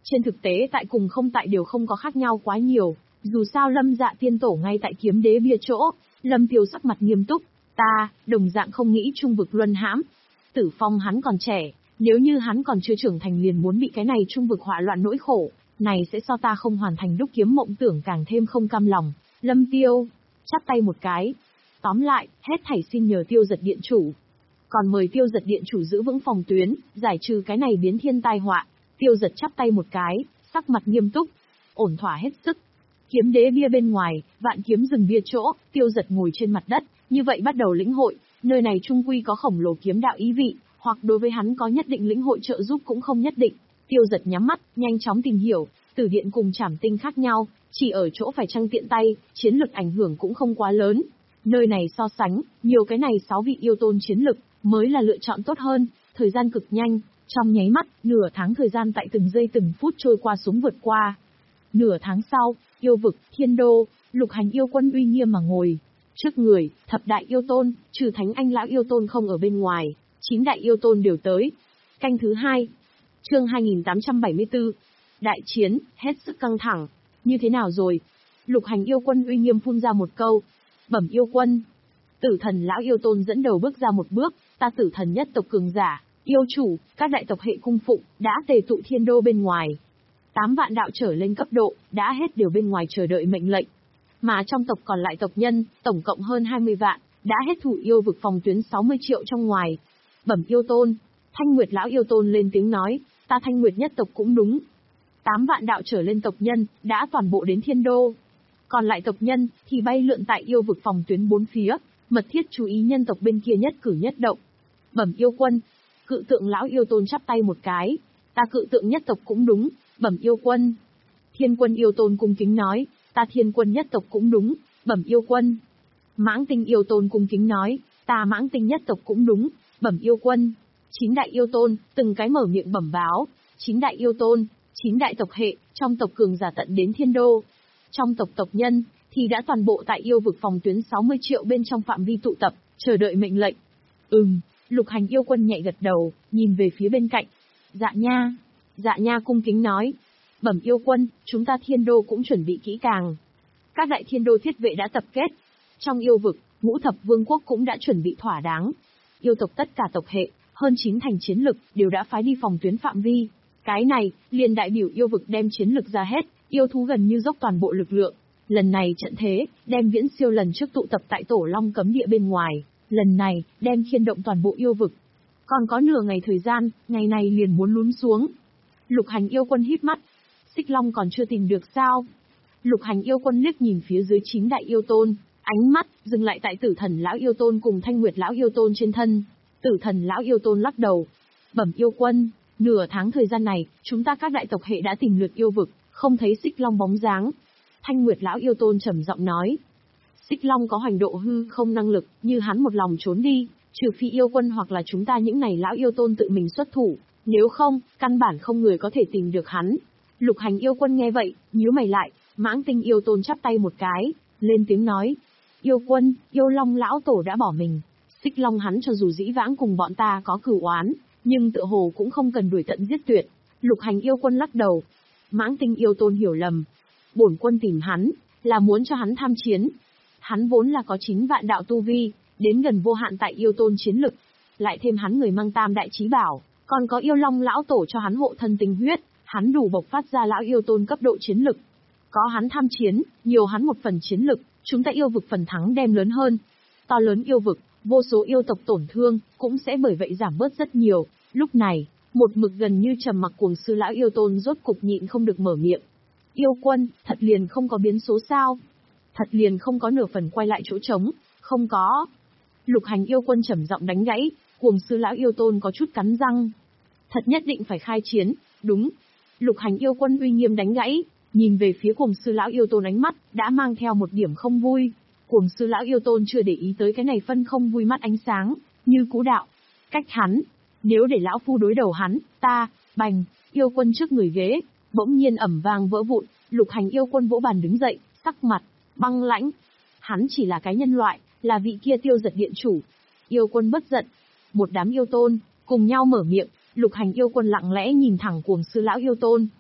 Trên thực tế tại cùng không tại đều không có khác nhau quá nhiều, dù sao Lâm Dạ tiên tổ ngay tại kiếm đế bia chỗ. Lâm Tiêu sắc mặt nghiêm túc, ta, đồng dạng không nghĩ trung vực luân hãm. Tử Phong hắn còn trẻ, nếu như hắn còn chưa trưởng thành liền muốn bị cái này trung vực họa loạn nỗi khổ, này sẽ so ta không hoàn thành đúc kiếm mộng tưởng càng thêm không cam lòng. Lâm Tiêu, chắp tay một cái. Tóm lại, hết thảy xin nhờ Tiêu Giật điện chủ. Còn mời Tiêu Giật điện chủ giữ vững phòng tuyến, giải trừ cái này biến thiên tai họa. Tiêu Giật chắp tay một cái, sắc mặt nghiêm túc, ổn thỏa hết sức. Kiếm đế bia bên ngoài, vạn kiếm rừng bia chỗ, Tiêu Giật ngồi trên mặt đất, như vậy bắt đầu lĩnh hội, nơi này trung quy có khổng lồ kiếm đạo ý vị, hoặc đối với hắn có nhất định lĩnh hội trợ giúp cũng không nhất định. Tiêu Giật nhắm mắt, nhanh chóng tìm hiểu, Tử Điện cùng Trảm Tinh khác nhau, chỉ ở chỗ phải trang tiện tay, chiến lực ảnh hưởng cũng không quá lớn. Nơi này so sánh, nhiều cái này sáu vị yêu tôn chiến lực, mới là lựa chọn tốt hơn, thời gian cực nhanh, trong nháy mắt, nửa tháng thời gian tại từng giây từng phút trôi qua xuống vượt qua. Nửa tháng sau, yêu vực, thiên đô, Lục Hành yêu quân uy nghiêm mà ngồi. Trước người, thập đại yêu tôn, trừ thánh anh lão yêu tôn không ở bên ngoài, chín đại yêu tôn đều tới. Canh thứ hai, chương hai nghìn tám trăm bảy mươi tư, đại chiến, hết sức căng thẳng. Như thế nào rồi? Lục Hành yêu quân uy nghiêm phun ra một câu. Bẩm yêu quân. Tử thần lão yêu tôn dẫn đầu bước ra một bước, ta tử thần nhất tộc cường giả, yêu chủ, các đại tộc hệ cung phụng, đã tề tụ thiên đô bên ngoài. Tám vạn đạo trở lên cấp độ, đã hết đều bên ngoài chờ đợi mệnh lệnh. Mà trong tộc còn lại tộc nhân, tổng cộng hơn hai mươi vạn, đã hết thủ yêu vực phòng tuyến sáu mươi triệu trong ngoài. Bẩm yêu tôn, Thanh Nguyệt lão yêu tôn lên tiếng nói, ta Thanh Nguyệt nhất tộc cũng đúng. Tám vạn đạo trở lên tộc nhân, đã toàn bộ đến thiên đô. Còn lại tộc nhân, thì bay lượn tại yêu vực phòng tuyến bốn phía, mật thiết chú ý nhân tộc bên kia nhất cử nhất động. Bẩm yêu quân, Cự Tượng lão yêu tôn chắp tay một cái, ta Cự Tượng nhất tộc cũng đúng. Bẩm yêu quân. Thiên Quân yêu tôn cung kính nói, ta Thiên Quân nhất tộc cũng đúng. Bẩm yêu quân. Mãng Tinh yêu tôn cung kính nói, ta Mãng Tinh nhất tộc cũng đúng. Bẩm yêu quân. Chín đại yêu tôn, từng cái mở miệng bẩm báo. Chín đại yêu tôn, chín đại tộc hệ, trong tộc cường giả tận đến thiên đô. Trong tộc tộc nhân, thì đã toàn bộ tại yêu vực phòng tuyến sáu mươi triệu bên trong phạm vi tụ tập, chờ đợi mệnh lệnh. Ừm, Lục Hành yêu quân nhẹ gật đầu, nhìn về phía bên cạnh. Dạ nha. Dạ nha cung kính nói. Bẩm yêu quân, chúng ta thiên đô cũng chuẩn bị kỹ càng. Các đại thiên đô thiết vệ đã tập kết. Trong yêu vực, ngũ thập vương quốc cũng đã chuẩn bị thỏa đáng. Yêu tộc tất cả tộc hệ, hơn chín thành chiến lực, đều đã phái đi phòng tuyến phạm vi. Cái này, liền đại biểu yêu vực đem chiến lực ra hết, yêu thú gần như dốc toàn bộ lực lượng. Lần này trận thế, đem viễn siêu lần trước tụ tập tại Tổ Long cấm địa bên ngoài. Lần này, đem khiên động toàn bộ yêu vực. Còn có nửa ngày thời gian, ngày này liền muốn lún xuống. Lục Hành yêu quân híp mắt. Xích Long còn chưa tìm được sao? Lục Hành yêu quân liếc nhìn phía dưới chín đại yêu tôn, ánh mắt dừng lại tại Tử Thần lão yêu tôn cùng Thanh Nguyệt lão yêu tôn trên thân. Tử Thần lão yêu tôn lắc đầu. Bẩm yêu quân, nửa tháng thời gian này, chúng ta các đại tộc hệ đã tìm lượt yêu vực, không thấy Xích Long bóng dáng. Thanh Nguyệt lão yêu tôn trầm giọng nói. Xích Long có hoành độ hư không năng lực, như hắn một lòng trốn đi, trừ phi yêu quân hoặc là chúng ta những này lão yêu tôn tự mình xuất thủ. Nếu không, căn bản không người có thể tìm được hắn. Lục Hành yêu quân nghe vậy, nhíu mày lại, Mãng Tinh yêu tôn chắp tay một cái, lên tiếng nói. Yêu quân, yêu long lão tổ đã bỏ mình. Xích Long hắn cho dù dĩ vãng cùng bọn ta có cửu oán, nhưng tựa hồ cũng không cần đuổi tận giết tuyệt. Lục Hành yêu quân lắc đầu. Mãng Tinh yêu tôn hiểu lầm. Bổn quân tìm hắn, là muốn cho hắn tham chiến. Hắn vốn là có chín vạn đạo tu vi, đến gần vô hạn tại yêu tôn chiến lực. Lại thêm hắn người mang tam đại chí bảo. Còn có yêu long lão tổ cho hắn hộ thân tinh huyết, hắn đủ bộc phát ra lão yêu tôn cấp độ chiến lực. Có hắn tham chiến, nhiều hắn một phần chiến lực, chúng ta yêu vực phần thắng đem lớn hơn. To lớn yêu vực, vô số yêu tộc tổn thương, cũng sẽ bởi vậy giảm bớt rất nhiều. Lúc này, một mực gần như trầm mặc cuồng sư lão yêu tôn rốt cục nhịn không được mở miệng. Yêu quân, thật liền không có biến số sao? Thật liền không có nửa phần quay lại chỗ trống, không có. Lục Hành yêu quân trầm giọng đánh gãy, cuồng sư lão yêu tôn có chút cắn răng. Thật nhất định phải khai chiến, đúng. Lục Hành yêu quân uy nghiêm đánh gãy, nhìn về phía cuồng sư lão yêu tôn ánh mắt, đã mang theo một điểm không vui. Cuồng sư lão yêu tôn chưa để ý tới cái này phân không vui mắt ánh sáng, như cũ đạo. Cách hắn, nếu để lão phu đối đầu hắn, ta, bành, yêu quân trước người ghế, bỗng nhiên ẩm vang vỡ vụn, Lục Hành yêu quân vỗ bàn đứng dậy, sắc mặt, băng lãnh. Hắn chỉ là cái nhân loại, là vị kia Tiêu Giật điện chủ. Yêu quân bất giận. Một đám yêu tôn, cùng nhau mở miệng. Lục Hành yêu quân lặng lẽ nhìn thẳng cuồng sư lão yêu tôn.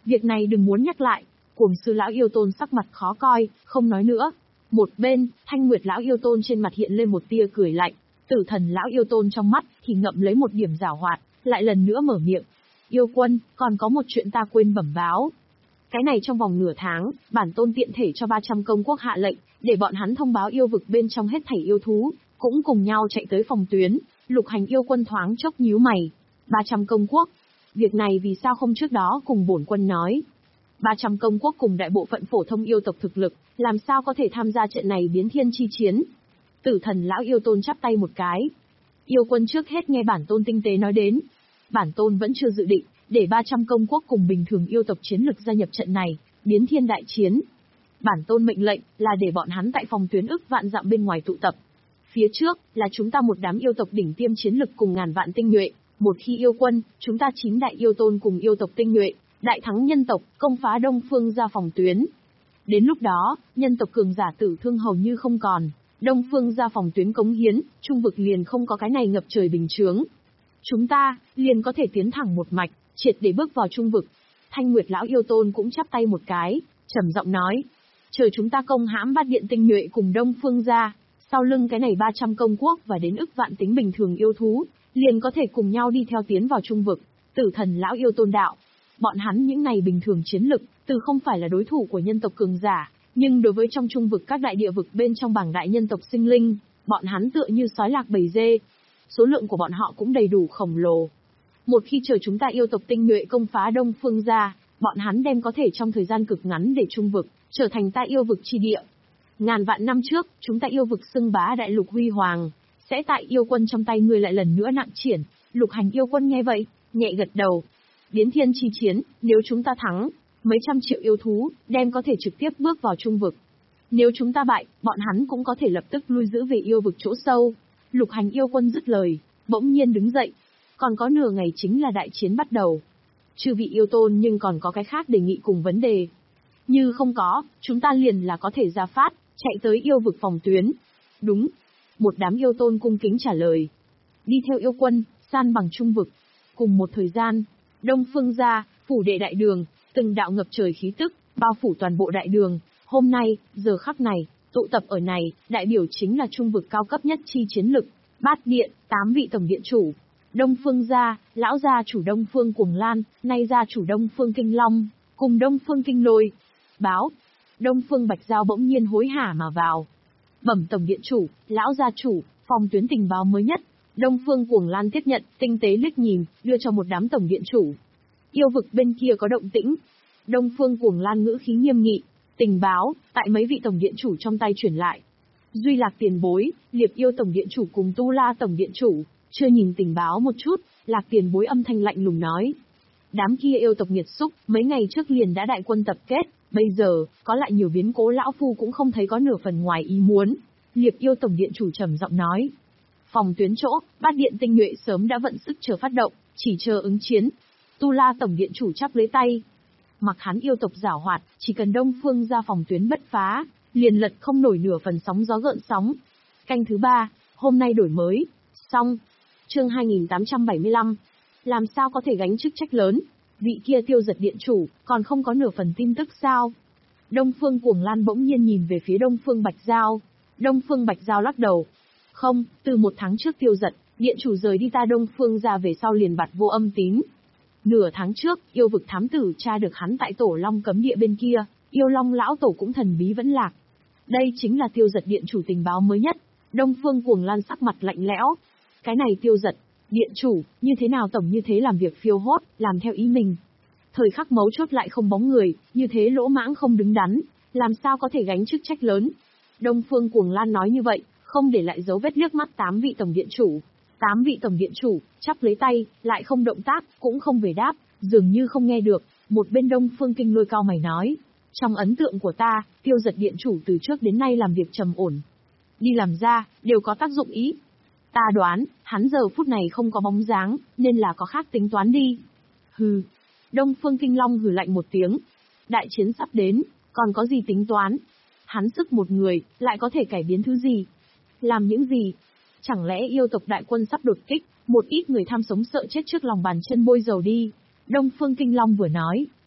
Việc này đừng muốn nhắc lại. Cuồng sư lão yêu tôn sắc mặt khó coi, không nói nữa. Một bên, Thanh Nguyệt lão yêu tôn trên mặt hiện lên một tia cười lạnh. Tử Thần lão yêu tôn trong mắt thì ngậm lấy một điểm giảo hoạt, lại lần nữa mở miệng. Yêu quân, còn có một chuyện ta quên bẩm báo. Cái này trong vòng nửa tháng, bản tôn tiện thể cho ba trăm công quốc hạ lệnh, để bọn hắn thông báo yêu vực bên trong hết thảy yêu thú, cũng cùng nhau chạy tới phòng tuyến. Lục Hành yêu quân thoáng chốc nhíu mày. ba trăm công quốc. Việc này vì sao không trước đó cùng bổn quân nói? ba trăm công quốc cùng đại bộ phận phổ thông yêu tộc thực lực, làm sao có thể tham gia trận này biến thiên chi chiến? Tử Thần lão yêu tôn chắp tay một cái. Yêu quân trước hết nghe bản tôn tinh tế nói đến. Bản tôn vẫn chưa dự định, để ba trăm công quốc cùng bình thường yêu tộc chiến lực gia nhập trận này, biến thiên đại chiến. Bản tôn mệnh lệnh là để bọn hắn tại phòng tuyến ức vạn dặm bên ngoài tụ tập. Phía trước là chúng ta một đám yêu tộc đỉnh tiêm chiến lực cùng ngàn vạn tinh nhuệ. Một khi yêu quân, chúng ta chín đại yêu tôn cùng yêu tộc tinh nhuệ, đại thắng nhân tộc, công phá Đông Phương ra phòng tuyến. Đến lúc đó, nhân tộc cường giả tử thương hầu như không còn. Đông Phương ra phòng tuyến cống hiến, trung vực liền không có cái này ngập trời bình chướng. Chúng ta, liền có thể tiến thẳng một mạch, triệt để bước vào trung vực. Thanh Nguyệt lão yêu tôn cũng chắp tay một cái, trầm giọng nói. Chờ chúng ta công hãm bát điện tinh nhuệ cùng Đông Phương ra, sau lưng cái này ba trăm công quốc và đến ức vạn tính bình thường yêu thú, liền có thể cùng nhau đi theo tiến vào trung vực. Tử Thần lão yêu tôn đạo. Bọn hắn những này bình thường chiến lực, từ không phải là đối thủ của nhân tộc cường giả, nhưng đối với trong trung vực các đại địa vực bên trong bảng đại nhân tộc sinh linh, bọn hắn tựa như sói lạc bầy dê. Số lượng của bọn họ cũng đầy đủ khổng lồ. Một khi chờ chúng ta yêu tộc tinh nhuệ công phá Đông Phương ra, bọn hắn đem có thể trong thời gian cực ngắn để trung vực, trở thành ta yêu vực chi địa. Ngàn vạn năm trước, chúng ta yêu vực xưng bá đại lục huy hoàng, sẽ tại yêu quân trong tay ngươi lại lần nữa nặng triển. Lục Hành yêu quân nghe vậy, nhẹ gật đầu. Biến thiên chi chiến, nếu chúng ta thắng, mấy trăm triệu yêu thú, đem có thể trực tiếp bước vào trung vực. Nếu chúng ta bại, bọn hắn cũng có thể lập tức lui giữ về yêu vực chỗ sâu. Lục Hành yêu quân dứt lời, bỗng nhiên đứng dậy. Còn có nửa ngày chính là đại chiến bắt đầu. Chư vị yêu tôn nhưng còn có cái khác đề nghị cùng vấn đề. Như không có, chúng ta liền là có thể ra phát, chạy tới yêu vực phòng tuyến. Đúng. Một đám yêu tôn cung kính trả lời. Đi theo yêu quân, san bằng trung vực. Cùng một thời gian, Đông Phương gia, phủ đệ đại đường, từng đạo ngập trời khí tức, bao phủ toàn bộ đại đường. Hôm nay, giờ khắc này, tụ tập ở này, đại biểu chính là trung vực cao cấp nhất chi chiến lực. Bát điện, tám vị tổng điện chủ. Đông Phương gia, lão gia chủ Đông Phương Cuồng Lan, nay gia chủ Đông Phương Kinh Long, cùng Đông Phương Kinh Lôi. Báo. Đông Phương Bạch Giao bỗng nhiên hối hả mà vào. Bẩm tổng điện chủ, lão gia chủ, phòng tuyến tình báo mới nhất. Đông Phương Cuồng Lan tiếp nhận, tinh tế liếc nhìn, đưa cho một đám tổng điện chủ. Yêu vực bên kia có động tĩnh. Đông Phương Cuồng Lan ngữ khí nghiêm nghị. Tình báo, tại mấy vị tổng điện chủ trong tay chuyển lại. Duy Lạc tiền bối, Liệp Yêu tổng điện chủ cùng Tu La tổng điện chủ, chưa nhìn tình báo một chút, Lạc tiền bối âm thanh lạnh lùng nói. Đám kia yêu tộc nghiệt xúc, mấy ngày trước liền đã đại quân tập kết, bây giờ, có lại nhiều biến cố lão phu cũng không thấy có nửa phần ngoài ý muốn. Liệp Yêu tổng điện chủ trầm giọng nói. Phòng tuyến chỗ, bát điện tinh nhuệ sớm đã vận sức chờ phát động, chỉ chờ ứng chiến. Tu La tổng điện chủ chắp lấy tay. Mặc hắn yêu tộc giảo hoạt, chỉ cần Đông Phương ra phòng tuyến bất phá, liền lật không nổi nửa phần sóng gió gợn sóng. Canh thứ ba, hôm nay đổi mới. Xong. Chương hai nghìn tám trăm bảy mươi lăm. Làm sao có thể gánh chức trách lớn? Vị kia Tiêu Giật điện chủ, còn không có nửa phần tin tức sao? Đông Phương Cuồng Lan bỗng nhiên nhìn về phía Đông Phương Bạch Giao. Đông Phương Bạch Giao lắc đầu. Không, từ một tháng trước Tiêu Giật, điện chủ rời đi ta Đông Phương ra về sau liền bặt vô âm tín. Nửa tháng trước, yêu vực thám tử tra được hắn tại Tổ Long cấm địa bên kia, yêu long lão tổ cũng thần bí vẫn lạc. Đây chính là Tiêu Giật điện chủ tình báo mới nhất. Đông Phương Cuồng Lan sắc mặt lạnh lẽo. Cái này Tiêu Giật, điện chủ, như thế nào tổng như thế làm việc phiêu hốt, làm theo ý mình. Thời khắc mấu chốt lại không bóng người, như thế lỗ mãng không đứng đắn, làm sao có thể gánh chức trách lớn. Đông Phương Cuồng Lan nói như vậy, không để lại dấu vết liếc mắt tám vị tổng điện chủ. Tám vị tổng điện chủ, chắp lấy tay, lại không động tác, cũng không về đáp, dường như không nghe được. Một bên Đông Phương Kinh Lôi cao mày nói. Trong ấn tượng của ta, Tiêu Giật điện chủ từ trước đến nay làm việc trầm ổn. Đi làm ra, đều có tác dụng ý. Ta đoán, hắn giờ phút này không có bóng dáng, nên là có khác tính toán đi. Hừ. Đông Phương Kinh Long hừ lạnh một tiếng. Đại chiến sắp đến, còn có gì tính toán? Hắn sức một người, lại có thể cải biến thứ gì? Làm những gì? Chẳng lẽ yêu tộc đại quân sắp đột kích, một ít người tham sống sợ chết trước lòng bàn chân bôi dầu đi? Đông Phương Kinh Long vừa nói,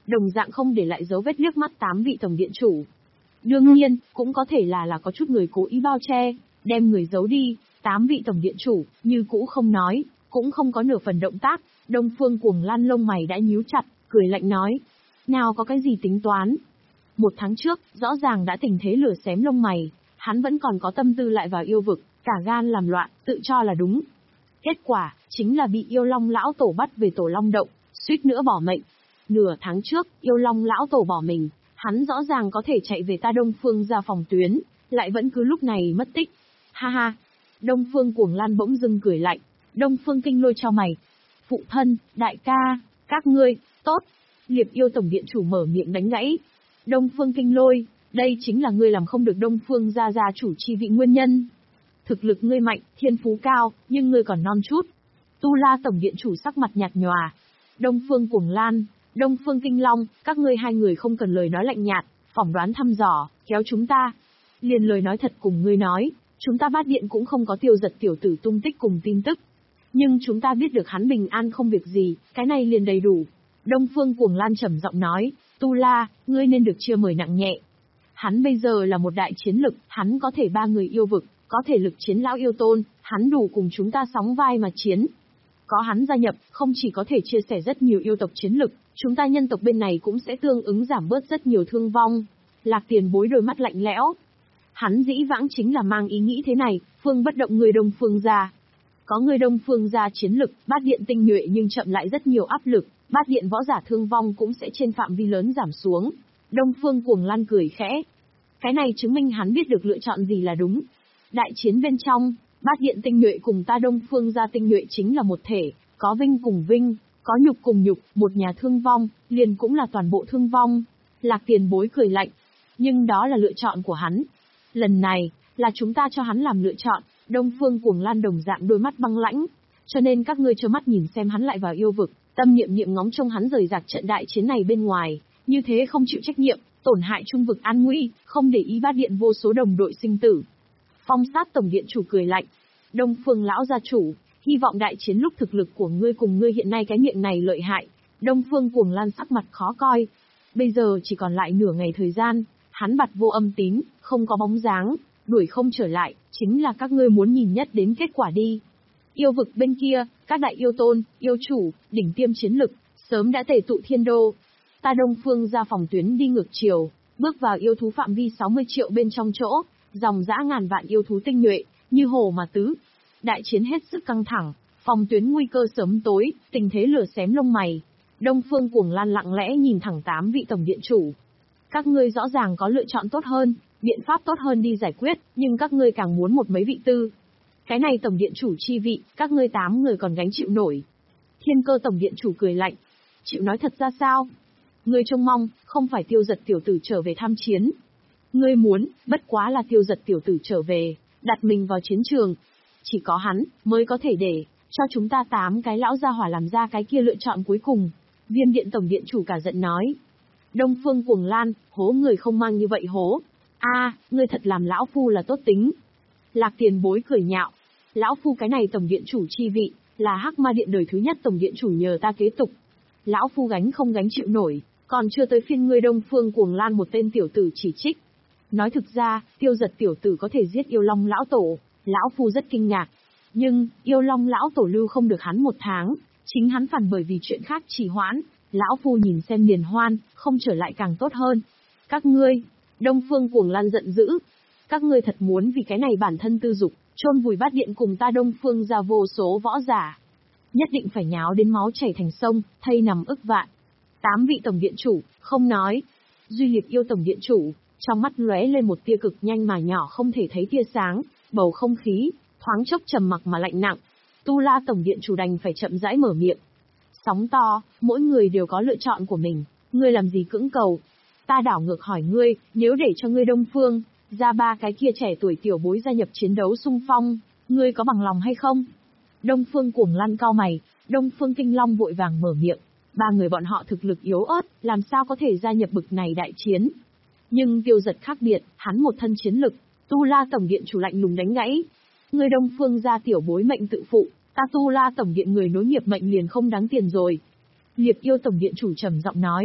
đồng dạng không để lại dấu vết liếc mắt tám vị tổng điện chủ. Đương nhiên, cũng có thể là là có chút người cố ý bao che, đem người giấu đi, tám vị tổng điện chủ, như cũ không nói, cũng không có nửa phần động tác. Đông Phương Cuồng Lan lông mày đã nhíu chặt, cười lạnh nói. Nào có cái gì tính toán? Một tháng trước, rõ ràng đã tình thế lửa xém lông mày, hắn vẫn còn có tâm tư lại vào yêu vực, cả gan làm loạn, tự cho là đúng. Kết quả, chính là bị yêu long lão tổ bắt về tổ long động, suýt nữa bỏ mệnh. Nửa tháng trước, yêu long lão tổ bỏ mình, hắn rõ ràng có thể chạy về ta Đông Phương ra phòng tuyến, lại vẫn cứ lúc này mất tích. Ha ha! Đông Phương Cuồng Lan bỗng dưng cười lạnh. Đông Phương Kinh Lôi chau mày. Phụ thân, đại ca, các ngươi, tốt. Liệp yêu tổng điện chủ mở miệng đánh gãy. Đông Phương Kinh Lôi, đây chính là ngươi làm không được Đông Phương gia gia chủ chi vị nguyên nhân. Thực lực ngươi mạnh, thiên phú cao, nhưng ngươi còn non chút. Tu La tổng điện chủ sắc mặt nhạt nhòa. Đông Phương Cuồng Lan, Đông Phương Kinh Long, các ngươi hai người không cần lời nói lạnh nhạt, phỏng đoán thăm dò, kéo chúng ta. Liền lời nói thật cùng ngươi nói, chúng ta Bát Điện cũng không có tiêu giật tiểu tử tung tích cùng tin tức. Nhưng chúng ta biết được hắn bình an không việc gì, cái này liền đầy đủ. Đông Phương Cuồng Lan trầm giọng nói, Tu La, ngươi nên được chia mời nặng nhẹ. Hắn bây giờ là một đại chiến lực, hắn có thể ba người yêu vực, có thể lực chiến lão yêu tôn, hắn đủ cùng chúng ta sóng vai mà chiến. Có hắn gia nhập, không chỉ có thể chia sẻ rất nhiều yêu tộc chiến lực, chúng ta nhân tộc bên này cũng sẽ tương ứng giảm bớt rất nhiều thương vong. Lạc Tiền Bối đôi mắt lạnh lẽo. Hắn dĩ vãng chính là mang ý nghĩ thế này, phương bất động người Đông Phương gia. Có người Đông Phương gia chiến lực, Bát Điện tinh nhuệ nhưng chậm lại rất nhiều áp lực, Bát Điện võ giả thương vong cũng sẽ trên phạm vi lớn giảm xuống. Đông Phương Cuồng Lan cười khẽ. Cái này chứng minh hắn biết được lựa chọn gì là đúng. Đại chiến bên trong, Bát Điện tinh nhuệ cùng ta Đông Phương gia tinh nhuệ chính là một thể, có vinh cùng vinh, có nhục cùng nhục, một nhà thương vong, liền cũng là toàn bộ thương vong. Lạc Tiền Bối cười lạnh. Nhưng đó là lựa chọn của hắn. Lần này, là chúng ta cho hắn làm lựa chọn. Đông Phương Cuồng Lan đồng dạng đôi mắt băng lãnh. Cho nên các ngươi cho mắt nhìn xem hắn lại vào yêu vực, tâm niệm niệm ngóng trông hắn rời rạc trận đại chiến này bên ngoài, như thế không chịu trách nhiệm, tổn hại trung vực an nguy, không để ý Bát Điện vô số đồng đội sinh tử. Phong Sát tổng điện chủ cười lạnh. Đông Phương lão gia chủ, hy vọng đại chiến lúc thực lực của ngươi cùng ngươi hiện nay cái miệng này lợi hại. Đông Phương Cuồng Lan sắc mặt khó coi. Bây giờ chỉ còn lại nửa ngày thời gian, hắn bặt vô âm tín, không có bóng dáng, đuổi không trở lại, chính là các ngươi muốn nhìn nhất đến kết quả đi. Yêu vực bên kia, các đại yêu tôn, yêu chủ, đỉnh tiêm chiến lực, sớm đã tề tụ thiên đô. Ta Đông Phương ra phòng tuyến đi ngược chiều, bước vào yêu thú phạm vi sáu mươi triệu bên trong chỗ, dòng dã ngàn vạn yêu thú tinh nhuệ, như hồ mà tứ. Đại chiến hết sức căng thẳng, phòng tuyến nguy cơ sớm tối, tình thế lửa xém lông mày. Đông Phương Cuồng Lan lặng lẽ nhìn thẳng tám vị tổng điện chủ. Các ngươi rõ ràng có lựa chọn tốt hơn, biện pháp tốt hơn đi giải quyết, nhưng các ngươi càng muốn một mấy vị tư. Cái này tổng điện chủ chi vị, các ngươi tám người còn gánh chịu nổi. Thiên Cơ tổng điện chủ cười lạnh. Chịu nói thật ra sao? Ngươi trông mong, không phải tiêu giật tiểu tử trở về tham chiến. Ngươi muốn, bất quá là tiêu giật tiểu tử trở về, đặt mình vào chiến trường. Chỉ có hắn, mới có thể để, cho chúng ta tám cái lão gia hỏa làm ra cái kia lựa chọn cuối cùng. Viêm điện tổng điện chủ cả giận nói. Đông Phương Cuồng Lan, hố người không mang như vậy hố. A, à, ngươi thật làm lão phu là tốt tính. Lạc Tiền Bối cười nhạo. Lão phu cái này tổng điện chủ chi vị, là Hắc Ma Điện đời thứ nhất tổng điện chủ nhờ ta kế tục. Lão phu gánh không gánh chịu nổi, còn chưa tới phiên ngươi Đông Phương Cuồng Lan một tên tiểu tử chỉ trích. Nói thực ra, tiêu giật tiểu tử có thể giết yêu long lão tổ, lão phu rất kinh ngạc. Nhưng, yêu long lão tổ lưu không được hắn một tháng, chính hắn phản bởi vì chuyện khác trì hoãn, lão phu nhìn xem liền hoan, không trở lại càng tốt hơn. Các ngươi, Đông Phương Cuồng Lan giận dữ. Các ngươi thật muốn vì cái này bản thân tư dục, chôn vùi Bát Điện cùng ta Đông Phương ra vô số võ giả. Nhất định phải nháo đến máu chảy thành sông, thây nằm ức vạn. Tám vị tổng điện chủ, không nói. Duy Liệt yêu tổng điện chủ, trong mắt lóe lên một tia cực nhanh mà nhỏ không thể thấy tia sáng, bầu không khí, thoáng chốc trầm mặc mà lạnh nặng. Tu La tổng điện chủ đành phải chậm rãi mở miệng. Sóng to, mỗi người đều có lựa chọn của mình, ngươi làm gì cưỡng cầu. Ta đảo ngược hỏi ngươi, nếu để cho ngươi Đông Phương ra ba cái kia trẻ tuổi tiểu bối gia nhập chiến đấu xung phong, ngươi có bằng lòng hay không? Đông Phương Cuồng Lan cau mày, Đông Phương Kinh Long vội vàng mở miệng. Ba người bọn họ thực lực yếu ớt, làm sao có thể gia nhập bực này đại chiến? Nhưng tiêu giật khác biệt, hắn một thân chiến lực. Tu La tổng điện chủ lạnh lùng đánh gãy. Ngươi Đông Phương gia tiểu bối mệnh tự phụ, ta Tu La tổng điện người nối nghiệp mệnh liền không đáng tiền rồi. Liệp yêu tổng điện chủ trầm giọng nói.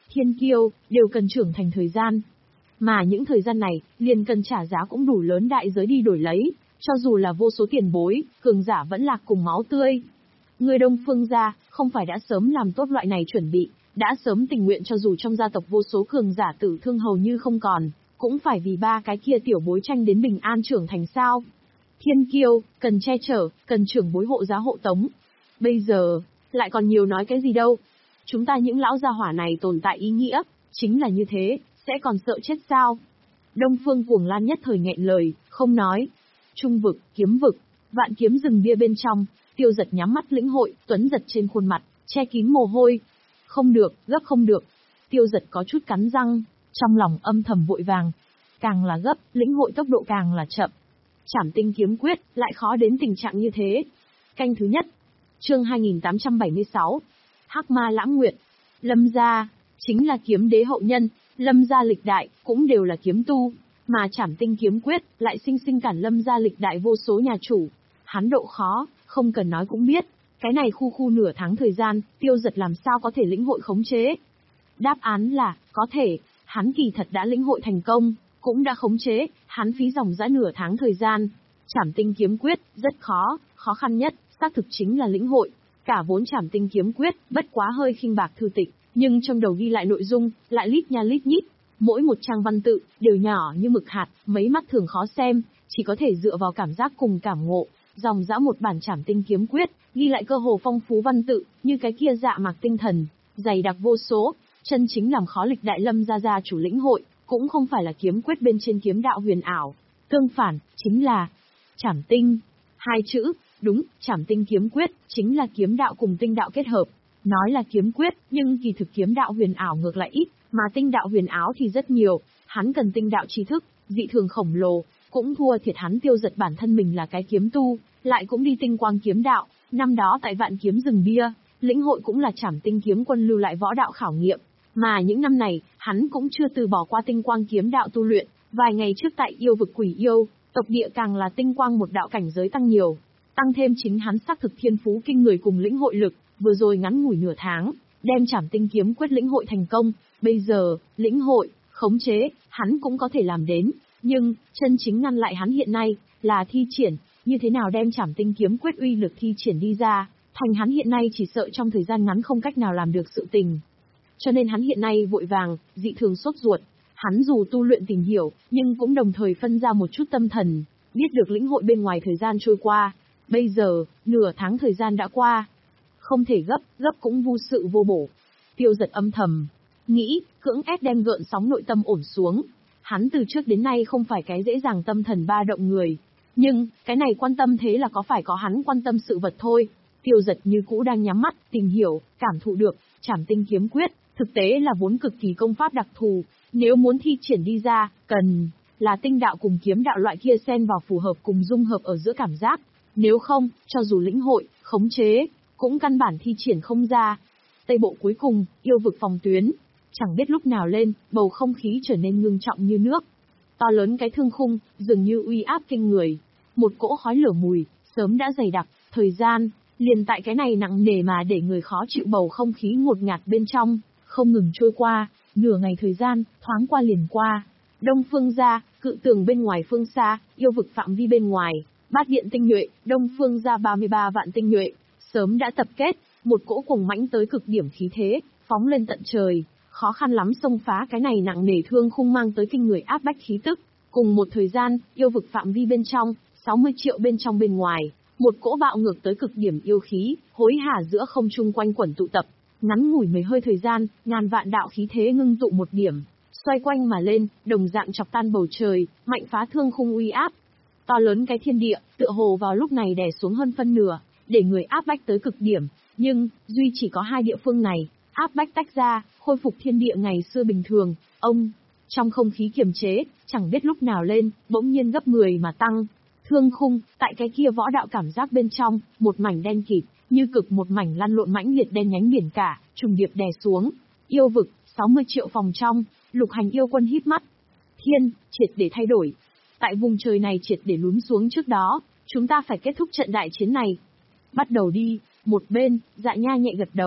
thiên kiêu, đều cần trưởng thành thời gian. Mà những thời gian này, liền cần trả giá cũng đủ lớn đại giới đi đổi lấy, cho dù là vô số tiền bối, cường giả vẫn lạc cùng máu tươi. Người Đông Phương gia, không phải đã sớm làm tốt loại này chuẩn bị, đã sớm tình nguyện cho dù trong gia tộc vô số cường giả tử thương hầu như không còn, cũng phải vì ba cái kia tiểu bối tranh đến bình an trưởng thành sao. Thiên kiêu, cần che chở, cần trưởng bối hộ giá hộ tống. Bây giờ, lại còn nhiều nói cái gì đâu. Chúng ta những lão gia hỏa này tồn tại ý nghĩa, chính là như thế, sẽ còn sợ chết sao? Đông Phương Cuồng Lan nhất thời nghẹn lời, không nói. Trung vực, kiếm vực, vạn kiếm rừng bia bên trong, Tiêu Giật nhắm mắt lĩnh hội, tuấn giật trên khuôn mặt, che kín mồ hôi. Không được, gấp không được. Tiêu Giật có chút cắn răng, trong lòng âm thầm vội vàng. Càng là gấp, lĩnh hội tốc độ càng là chậm. Trảm Tinh kiếm quyết, lại khó đến tình trạng như thế. Canh thứ nhất. Chương hai nghìn tám trăm bảy mươi sáu. Hắc Ma Lãng Nguyệt. Lâm gia, chính là kiếm đế hậu nhân, Lâm gia lịch đại, cũng đều là kiếm tu. Mà Trảm Tinh kiếm quyết, lại sinh sinh cản Lâm gia lịch đại vô số nhà chủ. Hắn độ khó, không cần nói cũng biết. Cái này khu khu nửa tháng thời gian, Tiêu Giật làm sao có thể lĩnh hội khống chế? Đáp án là, có thể, hắn kỳ thật đã lĩnh hội thành công, cũng đã khống chế, hắn phí dòng dã nửa tháng thời gian. Trảm Tinh kiếm quyết, rất khó, khó khăn nhất, xác thực chính là lĩnh hội. Cả vốn Trảm Tinh kiếm quyết, bất quá hơi khinh bạc thư tịch, nhưng trong đầu ghi lại nội dung, lại lít nha lít nhít. Mỗi một trang văn tự, đều nhỏ như mực hạt, mấy mắt thường khó xem, chỉ có thể dựa vào cảm giác cùng cảm ngộ. Dòng dã một bản Trảm Tinh kiếm quyết, ghi lại cơ hồ phong phú văn tự, như cái kia dạ mạc tinh thần, dày đặc vô số, chân chính làm khó lịch đại Lâm gia gia chủ lĩnh hội, cũng không phải là kiếm quyết bên trên kiếm đạo huyền ảo. Tương phản, chính là Trảm Tinh. Hai chữ, đúng, Trảm Tinh kiếm quyết, chính là kiếm đạo cùng tinh đạo kết hợp. Nói là kiếm quyết, nhưng kỳ thực kiếm đạo huyền ảo ngược lại ít, mà tinh đạo huyền ảo thì rất nhiều. Hắn cần tinh đạo tri thức, dị thường khổng lồ, cũng thua thiệt hắn Tiêu Giật bản thân mình là cái kiếm tu, lại cũng đi tinh quang kiếm đạo. Năm đó tại vạn kiếm rừng bia, lĩnh hội cũng là Trảm Tinh kiếm quân lưu lại võ đạo khảo nghiệm. Mà những năm này, hắn cũng chưa từ bỏ qua tinh quang kiếm đạo tu luyện. Vài ngày trước tại yêu vực quỷ yêu, tộc địa càng là tinh quang một đạo cảnh giới tăng nhiều. Tăng thêm chính hắn xác thực thiên phú kinh người cùng lĩnh hội lực, vừa rồi ngắn ngủi nửa tháng, đem Trảm Tinh kiếm quyết lĩnh hội thành công. Bây giờ, lĩnh hội, khống chế, hắn cũng có thể làm đến. Nhưng, chân chính ngăn lại hắn hiện nay, là thi triển, như thế nào đem Trảm Tinh kiếm quyết uy lực thi triển đi ra, thành hắn hiện nay chỉ sợ trong thời gian ngắn không cách nào làm được sự tình. Cho nên hắn hiện nay vội vàng, dị thường sốt ruột. Hắn dù tu luyện tìm hiểu, nhưng cũng đồng thời phân ra một chút tâm thần, biết được lĩnh hội bên ngoài thời gian trôi qua. Bây giờ, nửa tháng thời gian đã qua. Không thể gấp, gấp cũng vô sự vô bổ. Tiêu Giật âm thầm, nghĩ, cưỡng ép đem gợn sóng nội tâm ổn xuống. Hắn từ trước đến nay không phải cái dễ dàng tâm thần ba động người. Nhưng, cái này quan tâm thế là có phải có hắn quan tâm sự vật thôi. Tiêu Giật như cũ đang nhắm mắt, tìm hiểu, cảm thụ được, Trảm Tinh kiếm quyết, thực tế là vốn cực kỳ công pháp đặc thù. Nếu muốn thi triển đi ra, cần là tinh đạo cùng kiếm đạo loại kia xen vào phù hợp cùng dung hợp ở giữa cảm giác. Nếu không, cho dù lĩnh hội, khống chế, cũng căn bản thi triển không ra. Tây bộ cuối cùng, yêu vực phòng tuyến. Chẳng biết lúc nào lên, bầu không khí trở nên ngưng trọng như nước. To lớn cái thương khung, dường như uy áp kinh người. Một cỗ khói lửa mùi, sớm đã dày đặc, thời gian, liền tại cái này nặng nề mà để người khó chịu bầu không khí ngột ngạt bên trong, không ngừng trôi qua, nửa ngày thời gian, thoáng qua liền qua. Đông Phương gia, cự tường bên ngoài phương xa, yêu vực phạm vi bên ngoài, bát điện tinh nhuệ, Đông Phương gia ba mươi ba vạn tinh nhuệ, sớm đã tập kết, một cỗ cuồng mãnh tới cực điểm khí thế, phóng lên tận trời, khó khăn lắm xông phá cái này nặng nề thương khung mang tới kinh người áp bách khí tức. Cùng một thời gian, yêu vực phạm vi bên trong, sáu mươi triệu bên trong bên ngoài, một cỗ bạo ngược tới cực điểm yêu khí, hối hả giữa không trung quanh quẩn tụ tập. Ngắn ngủi mấy hơi thời gian, ngàn vạn đạo khí thế ngưng tụ một điểm, xoay quanh mà lên, đồng dạng chọc tan bầu trời, mạnh phá thương khung uy áp. To lớn cái thiên địa, tựa hồ vào lúc này đè xuống hơn phân nửa, để người áp bách tới cực điểm, nhưng, duy chỉ có hai địa phương này, áp bách tách ra, khôi phục thiên địa ngày xưa bình thường, ông, trong không khí kiềm chế, chẳng biết lúc nào lên, bỗng nhiên gấp mười mà tăng. Thương khung, tại cái kia võ đạo cảm giác bên trong, một mảnh đen kịt, như cực một mảnh lăn lộn mãnh liệt đen nhánh biển cả, trùng điệp đè xuống. Yêu vực, sáu mươi triệu phòng trong, Lục Hành yêu quân híp mắt. Thiên, triệt để thay đổi. Tại vùng trời này triệt để lún xuống trước đó, chúng ta phải kết thúc trận đại chiến này. Bắt đầu đi, một bên, Dạ Nha nhẹ gật đầu.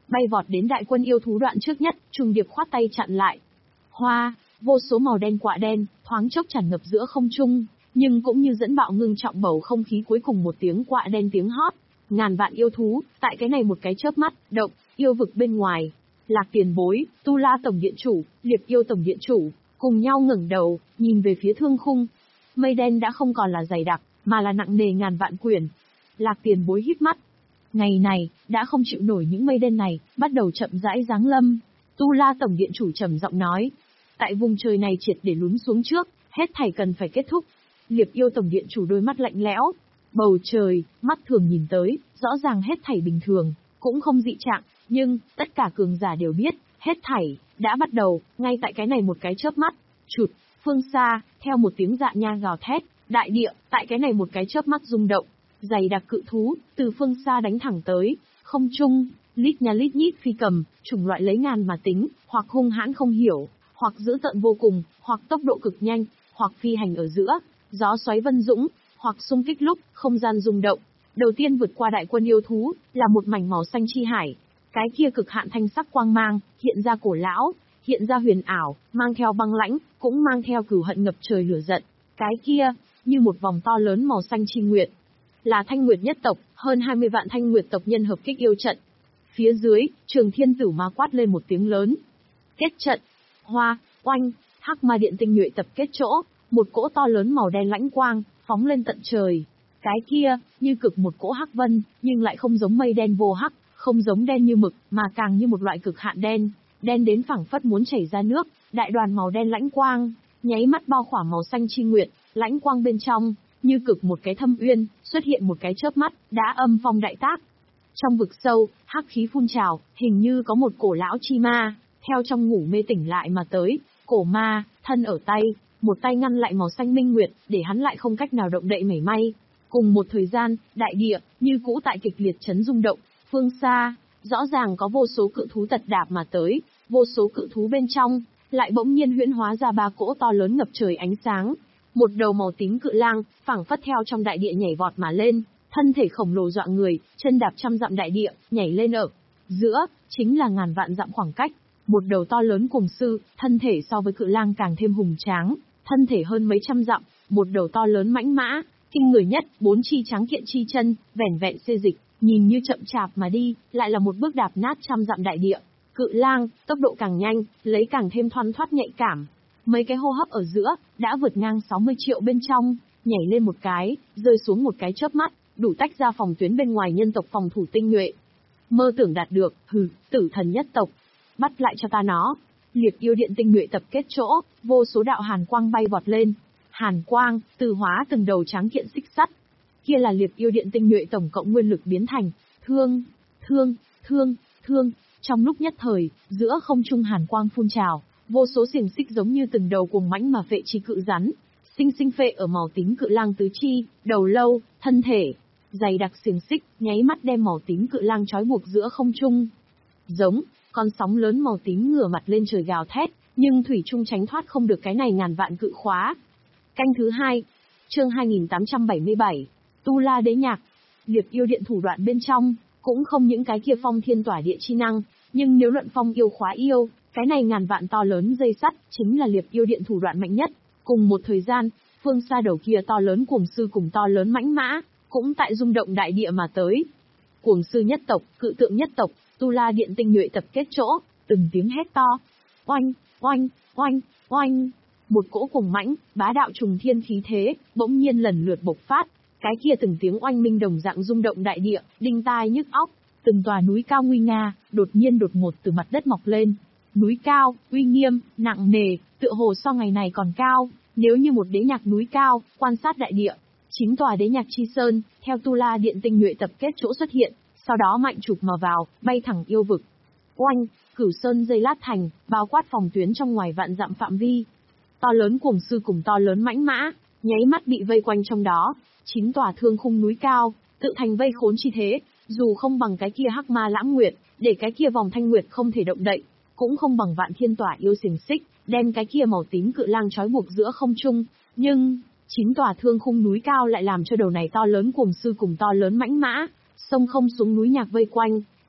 bay vọt đến đại quân yêu thú đoạn trước nhất, trùng điệp khoát tay chặn lại. Hoa, vô số màu đen quạ đen, thoáng chốc tràn ngập giữa không trung, nhưng cũng như dẫn bạo ngưng trọng bầu không khí, cuối cùng một tiếng quạ đen tiếng hót. Ngàn vạn yêu thú, tại cái này một cái chớp mắt, động, yêu vực bên ngoài. Lạc Tiền Bối, Tu La Tổng Điện Chủ, Liệp Yêu Tổng Điện Chủ, cùng nhau ngẩng đầu, nhìn về phía thương khung. Mây đen đã không còn là dày đặc, mà là nặng nề ngàn vạn quyển. Lạc Tiền Bối híp mắt. Ngày này, đã không chịu nổi những mây đen này, bắt đầu chậm rãi giáng lâm. Tu La Tổng Điện Chủ trầm giọng nói. Tại vùng trời này triệt để lún xuống trước, hết thảy cần phải kết thúc. Liệp Yêu Tổng Điện Chủ đôi mắt lạnh lẽo. Bầu trời, mắt thường nhìn tới, rõ ràng hết thảy bình thường, cũng không dị trạng, nhưng, tất cả cường giả đều biết, hết thảy, đã bắt đầu, ngay tại cái này một cái chớp mắt. Chụt, phương xa, theo một tiếng dạ nha gào thét, đại địa, tại cái này một cái chớp mắt rung động. Dày đặc cự thú, từ phương xa đánh thẳng tới, không trung, lít nha lít nhít phi cầm, chủng loại lấy ngàn mà tính, hoặc hung hãn không hiểu, hoặc dữ tợn vô cùng, hoặc tốc độ cực nhanh, hoặc phi hành ở giữa, gió xoáy vân dũng, hoặc xung kích lúc, không gian rung động. Đầu tiên vượt qua đại quân yêu thú, là một mảnh màu xanh chi hải. Cái kia cực hạn thanh sắc quang mang, hiện ra cổ lão, hiện ra huyền ảo, mang theo băng lãnh, cũng mang theo cửu hận ngập trời lửa giận. Cái kia, như một vòng to lớn màu xanh chi nguyệt. Là Thanh Nguyệt nhất tộc, hơn hai mươi vạn Thanh Nguyệt tộc nhân hợp kích yêu trận. Phía dưới, Trường Thiên Tử Ma quát lên một tiếng lớn. Kết trận. Hoa, oanh, Hắc Ma Điện tinh nhuệ tập kết chỗ, một cỗ to lớn màu đen lãnh quang, phóng lên tận trời. Cái kia, như cực một cỗ hắc vân, nhưng lại không giống mây đen vô hắc, không giống đen như mực, mà càng như một loại cực hạn đen, đen đến phảng phất muốn chảy ra nước, đại đoàn màu đen lãnh quang, nháy mắt bao khỏa màu xanh chi nguyệt, lãnh quang bên trong, như cực một cái thâm uyên, xuất hiện một cái chớp mắt, đã âm phong đại tác. Trong vực sâu, hắc khí phun trào, hình như có một cổ lão chi ma, theo trong ngủ mê tỉnh lại mà tới, cổ ma, thân ở tay, một tay ngăn lại màu xanh minh nguyệt, để hắn lại không cách nào động đậy mảy may. Cùng một thời gian, đại địa, như cũ tại kịch liệt chấn rung động, phương xa, rõ ràng có vô số cự thú tật đạp mà tới, vô số cự thú bên trong, lại bỗng nhiên huyễn hóa ra ba cỗ to lớn ngập trời ánh sáng. Một đầu màu tím cự lang, phảng phất theo trong đại địa nhảy vọt mà lên, thân thể khổng lồ dọa người, chân đạp trăm dặm đại địa, nhảy lên ở giữa, chính là ngàn vạn dặm khoảng cách. Một đầu to lớn cùng sư, thân thể so với cự lang càng thêm hùng tráng, thân thể hơn mấy trăm dặm, một đầu to lớn mãnh mã, kinh người nhất, bốn chi tráng kiện chi chân, vẻn vẹn xê dịch, nhìn như chậm chạp mà đi, lại là một bước đạp nát trăm dặm đại địa. Cự lang, tốc độ càng nhanh, lấy càng thêm thoăn thoắt nhạy cảm. Mấy cái hô hấp ở giữa, đã vượt ngang sáu mươi triệu bên trong, nhảy lên một cái, rơi xuống một cái chớp mắt, đủ tách ra phòng tuyến bên ngoài nhân tộc phòng thủ tinh nhuệ. Mơ tưởng đạt được, hừ, tử thần nhất tộc. Bắt lại cho ta nó. Liệt yêu điện tinh nhuệ tập kết chỗ, vô số đạo hàn quang bay vọt lên. Hàn quang, từ hóa từng đầu tráng kiện xích sắt. Kia là liệt yêu điện tinh nhuệ tổng cộng nguyên lực biến thành, thương, thương, thương, thương. Trong lúc nhất thời, giữa không trung hàn quang phun trào, vô số xiềng xích giống như từng đầu cuồng mãnh mà phệ chi cự rắn, sinh sinh phệ ở màu tím cự lang tứ chi, đầu lâu, thân thể, dày đặc xiềng xích, nháy mắt đem màu tím cự lang trói buộc giữa không trung. Giống, con sóng lớn màu tím ngửa mặt lên trời gào thét, nhưng thủy chung tránh thoát không được cái này ngàn vạn cự khóa. Canh thứ hai, chương hai nghìn tám trăm bảy mươi bảy, Tu La Đế Nhạc. Liệp yêu điện thủ đoạn bên trong, cũng không những cái kia phong thiên tỏa địa chi năng, nhưng nếu luận phong yêu khóa yêu, cái này ngàn vạn to lớn dây sắt, chính là liệp yêu điện thủ đoạn mạnh nhất. Cùng một thời gian, phương xa đầu kia to lớn cuồng sư cùng to lớn mãnh mã, cũng tại rung động đại địa mà tới. Cuồng sư nhất tộc, cự tượng nhất tộc, Tu La Điện tinh nhuệ tập kết chỗ, từng tiếng hét to. Oanh, oanh, oanh, oanh. Một cỗ cuồng mãnh, bá đạo trùng thiên khí thế, bỗng nhiên lần lượt bộc phát. Cái kia từng tiếng oanh minh đồng dạng rung động đại địa, đinh tai nhức óc. Từng tòa núi cao nguy nga, đột nhiên đột ngột từ mặt đất mọc lên. Núi cao, uy nghiêm, nặng nề, tựa hồ so ngày này còn cao. Nếu như một đế nhạc núi cao, quan sát đại địa, chính tòa đế nhạc chi sơn, theo Tu La Điện tinh nhuệ tập kết chỗ xuất hiện, sau đó mạnh chụp mà vào, bay thẳng yêu vực. Oanh, cửu sơn dây lát thành, bao quát phòng tuyến trong ngoài vạn dặm phạm vi. To lớn cuồng sư cùng to lớn mãnh mã, nháy mắt bị vây quanh trong đó, chính tòa thương khung núi cao, tự thành vây khốn chi thế, dù không bằng cái kia hắc ma lãng nguyệt, để cái kia vòng thanh nguyệt không thể động đậy, cũng không bằng vạn thiên tỏa yêu xiềng xích, đem cái kia màu tím cự lang trói buộc giữa không trung, nhưng chính tòa thương khung núi cao lại làm cho đầu này to lớn cuồng sư cùng to lớn mãnh mã, sông không xuống núi nhạc vây quanh,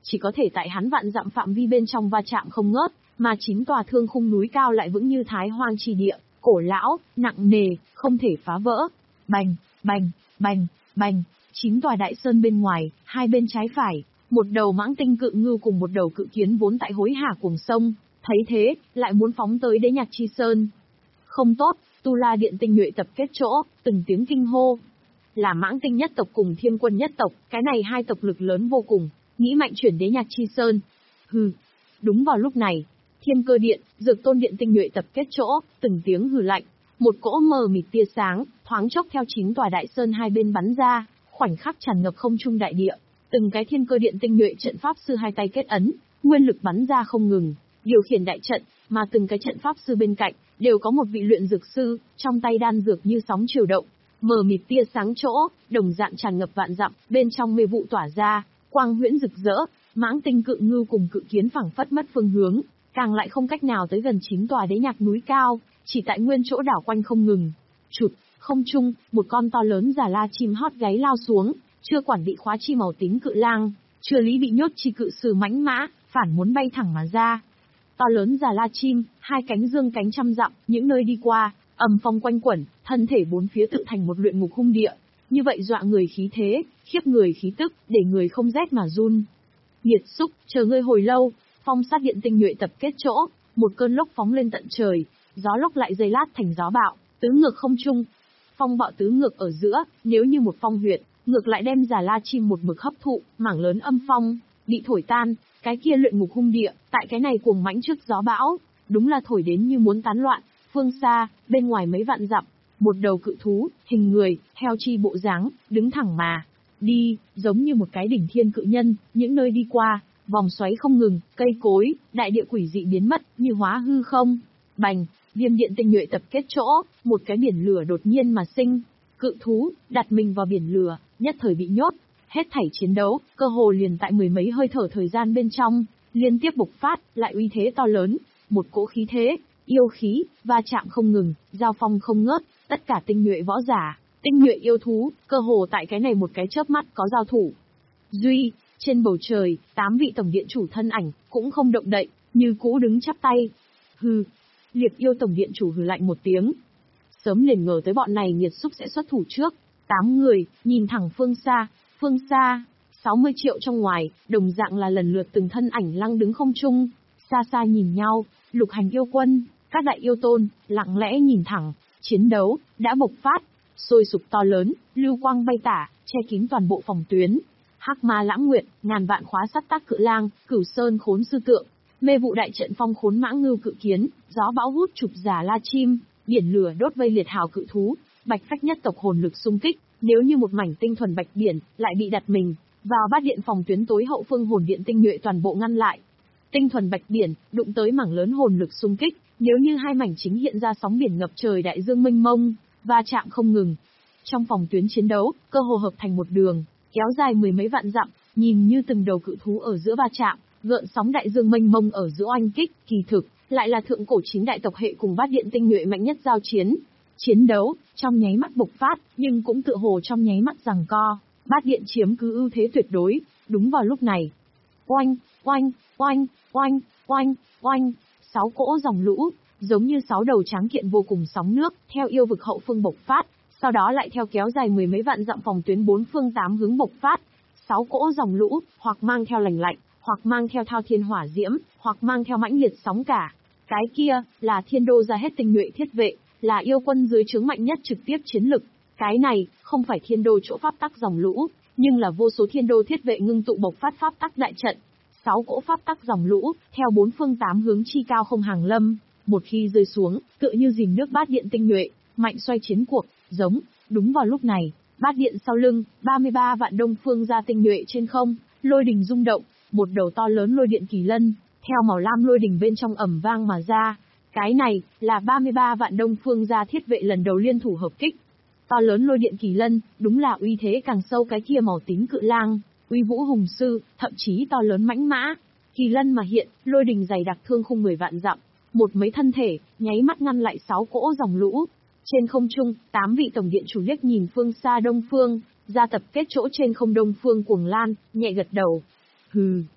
chỉ có thể tại hắn vạn dặm phạm vi bên trong va chạm không ngớt, mà chín tòa thương khung núi cao lại vững như Thái Hoang chi địa, cổ lão, nặng nề, không thể phá vỡ. Bành, bành, bành, bành, chín tòa đại sơn bên ngoài, hai bên trái phải, một đầu mãng tinh cự ngưu cùng một đầu cự kiến vốn tại hối hả cuồng sông, thấy thế, lại muốn phóng tới Đế Nhạc Chi Sơn. Không tốt, Tu La Điện tinh nhuệ tập kết chỗ, từng tiếng kinh hô. Là mãng tinh nhất tộc cùng thiên quân nhất tộc, cái này hai tộc lực lớn vô cùng, nghĩ mạnh chuyển Đế Nhạc Chi Sơn. Hừ. Đúng vào lúc này, Thiên Cơ Điện, Dược Tôn Điện tinh nhuệ tập kết chỗ, từng tiếng hừ lạnh, một cỗ mờ mịt tia sáng, thoáng chốc theo chín tòa đại sơn hai bên bắn ra, khoảnh khắc tràn ngập không trung đại địa. Từng cái Thiên Cơ Điện tinh nhuệ trận pháp sư hai tay kết ấn, nguyên lực bắn ra không ngừng, điều khiển đại trận, mà từng cái trận pháp sư bên cạnh đều có một vị luyện dược sư, trong tay đan dược như sóng chiều động, mờ mịt tia sáng chỗ, đồng dạng tràn ngập vạn dặm, bên trong mê vụ tỏa ra, quang huyễn rực rỡ, mãng tinh cự ngưu cùng cự kiến phảng phất mất phương hướng, càng lại không cách nào tới gần chín tòa đế nhạc núi cao, chỉ tại nguyên chỗ đảo quanh không ngừng. Chụt, không trung, một con to lớn già la chim hót gáy lao xuống, chưa quản bị khóa chi màu tím cự lang, chưa lý bị nhốt chi cự sử mãnh mã, phản muốn bay thẳng mà ra. To lớn già la chim, hai cánh dương cánh trăm dặm, những nơi đi qua, ầm phong quanh quẩn, thân thể bốn phía tự thành một luyện ngục hung địa, như vậy dọa người khí thế, khiếp người khí tức, để người không rét mà run. Nghiệt xúc, chờ ngươi hồi lâu, phong sát điện tinh nhuệ tập kết chỗ, một cơn lốc phóng lên tận trời, gió lốc lại dây lát thành gió bạo, tứ ngược không trung. Phong bạo tứ ngược ở giữa, nếu như một phong huyệt, ngược lại đem già la chim một mực hấp thụ, mảng lớn âm phong, bị thổi tan, cái kia luyện ngục hung địa, tại cái này cuồng mãnh trước gió bão, đúng là thổi đến như muốn tán loạn. Phương xa, bên ngoài mấy vạn dặm, một đầu cự thú, hình người, heo chi bộ dáng, đứng thẳng mà đi, giống như một cái đỉnh thiên cự nhân, những nơi đi qua, vòng xoáy không ngừng, cây cối, đại địa quỷ dị biến mất, như hóa hư không. Bành, viêm điện tinh nhuệ tập kết chỗ, một cái biển lửa đột nhiên mà sinh. Cự thú, đặt mình vào biển lửa, nhất thời bị nhốt. Hết thảy chiến đấu, cơ hồ liền tại mười mấy hơi thở thời gian bên trong, liên tiếp bộc phát, lại uy thế to lớn, một cỗ khí thế, yêu khí, va chạm không ngừng, giao phong không ngớt, tất cả tinh nhuệ võ giả, tinh nhuệ yêu thú, cơ hồ tại cái này một cái chớp mắt có giao thủ. Duy, trên bầu trời, tám vị tổng điện chủ thân ảnh, cũng không động đậy, như cũ đứng chắp tay. Hừ, Liệt yêu tổng điện chủ hừ lạnh một tiếng. Sớm liền ngờ tới bọn này nghiệt xúc sẽ xuất thủ trước. Tám người, nhìn thẳng phương xa, phương xa, sáu mươi triệu trong ngoài, đồng dạng là lần lượt từng thân ảnh lăng đứng không trung, xa xa nhìn nhau, lục hành yêu quân, các đại yêu tôn, lặng lẽ nhìn thẳng, chiến đấu, đã bộc phát, sôi sục to lớn, lưu quang bay tả, che kín toàn bộ phòng tuyến. Hắc ma lãng nguyệt, ngàn vạn khóa sắt tác cự lang, cửu sơn khốn sư tượng, mê vụ đại trận phong khốn mãng ngưu cự kiến, gió bão hút chụp giả la chim, biển lửa đốt vây liệt hào cự thú, bạch phách nhất tộc hồn lực xung kích, nếu như một mảnh tinh thuần bạch biển, lại bị đặt mình vào bát điện phòng tuyến tối hậu phương hồn điện tinh nhuệ toàn bộ ngăn lại. Tinh thuần bạch biển, đụng tới mảng lớn hồn lực xung kích, nếu như hai mảnh chính hiện ra sóng biển ngập trời đại dương mênh mông, va chạm không ngừng. Trong phòng tuyến chiến đấu, cơ hồ hợp thành một đường, kéo dài mười mấy vạn dặm, nhìn như từng đầu cự thú ở giữa va chạm, gợn sóng đại dương mênh mông ở giữa oanh kích, kỳ thực lại là thượng cổ chín đại tộc hệ cùng bát điện tinh nhuệ mạnh nhất giao chiến. Chiến đấu trong nháy mắt bộc phát, nhưng cũng tựa hồ trong nháy mắt giằng co, bát điện chiếm cứ ưu thế tuyệt đối. Đúng vào lúc này, oanh, oanh, oanh, oanh, oanh, oanh, sáu cỗ dòng lũ, giống như sáu đầu tráng kiện vô cùng sóng nước, theo yêu vực hậu phương bộc phát, sau đó lại theo kéo dài mười mấy vạn dặm phòng tuyến bốn phương tám hướng bộc phát. Sáu cỗ dòng lũ, hoặc mang theo lành lạnh, hoặc mang theo thao thiên hỏa diễm, hoặc mang theo mãnh liệt sóng cả. Cái kia là thiên đô ra hết tinh nhuệ thiết vệ, là yêu quân dưới trướng mạnh nhất trực tiếp chiến lực. Cái này không phải thiên đô chỗ pháp tắc dòng lũ, nhưng là vô số thiên đô thiết vệ ngưng tụ bộc phát pháp tắc đại trận. Sáu cỗ pháp tắc dòng lũ, theo bốn phương tám hướng chi cao không hàng lâm, một khi rơi xuống, tựa như dìm nước bát điện tinh nhuệ, mạnh xoay chiến cuộc, giống. Đúng vào lúc này, bát điện sau lưng, ba mươi ba vạn đông phương gia tinh nhuệ trên không, lôi đình rung động, một đầu to lớn lôi điện kỳ lân, theo màu lam lôi đình bên trong ầm vang mà ra. Cái này là ba mươi ba vạn đông phương gia thiết vệ lần đầu liên thủ hợp kích. To lớn lôi điện kỳ lân, đúng là uy thế càng sâu cái kia màu tím cự lang, uy vũ hùng sư, thậm chí to lớn mãnh mã. Kỳ lân mà hiện, lôi đình dày đặc thương khung mười vạn dặm, một mấy thân thể, nháy mắt ngăn lại sáu cỗ dòng lũ. Trên không trung, tám vị tổng điện chủ liếc nhìn phương xa đông phương, ra tập kết chỗ trên không đông phương cuồng lan, nhẹ gật đầu. Hừ,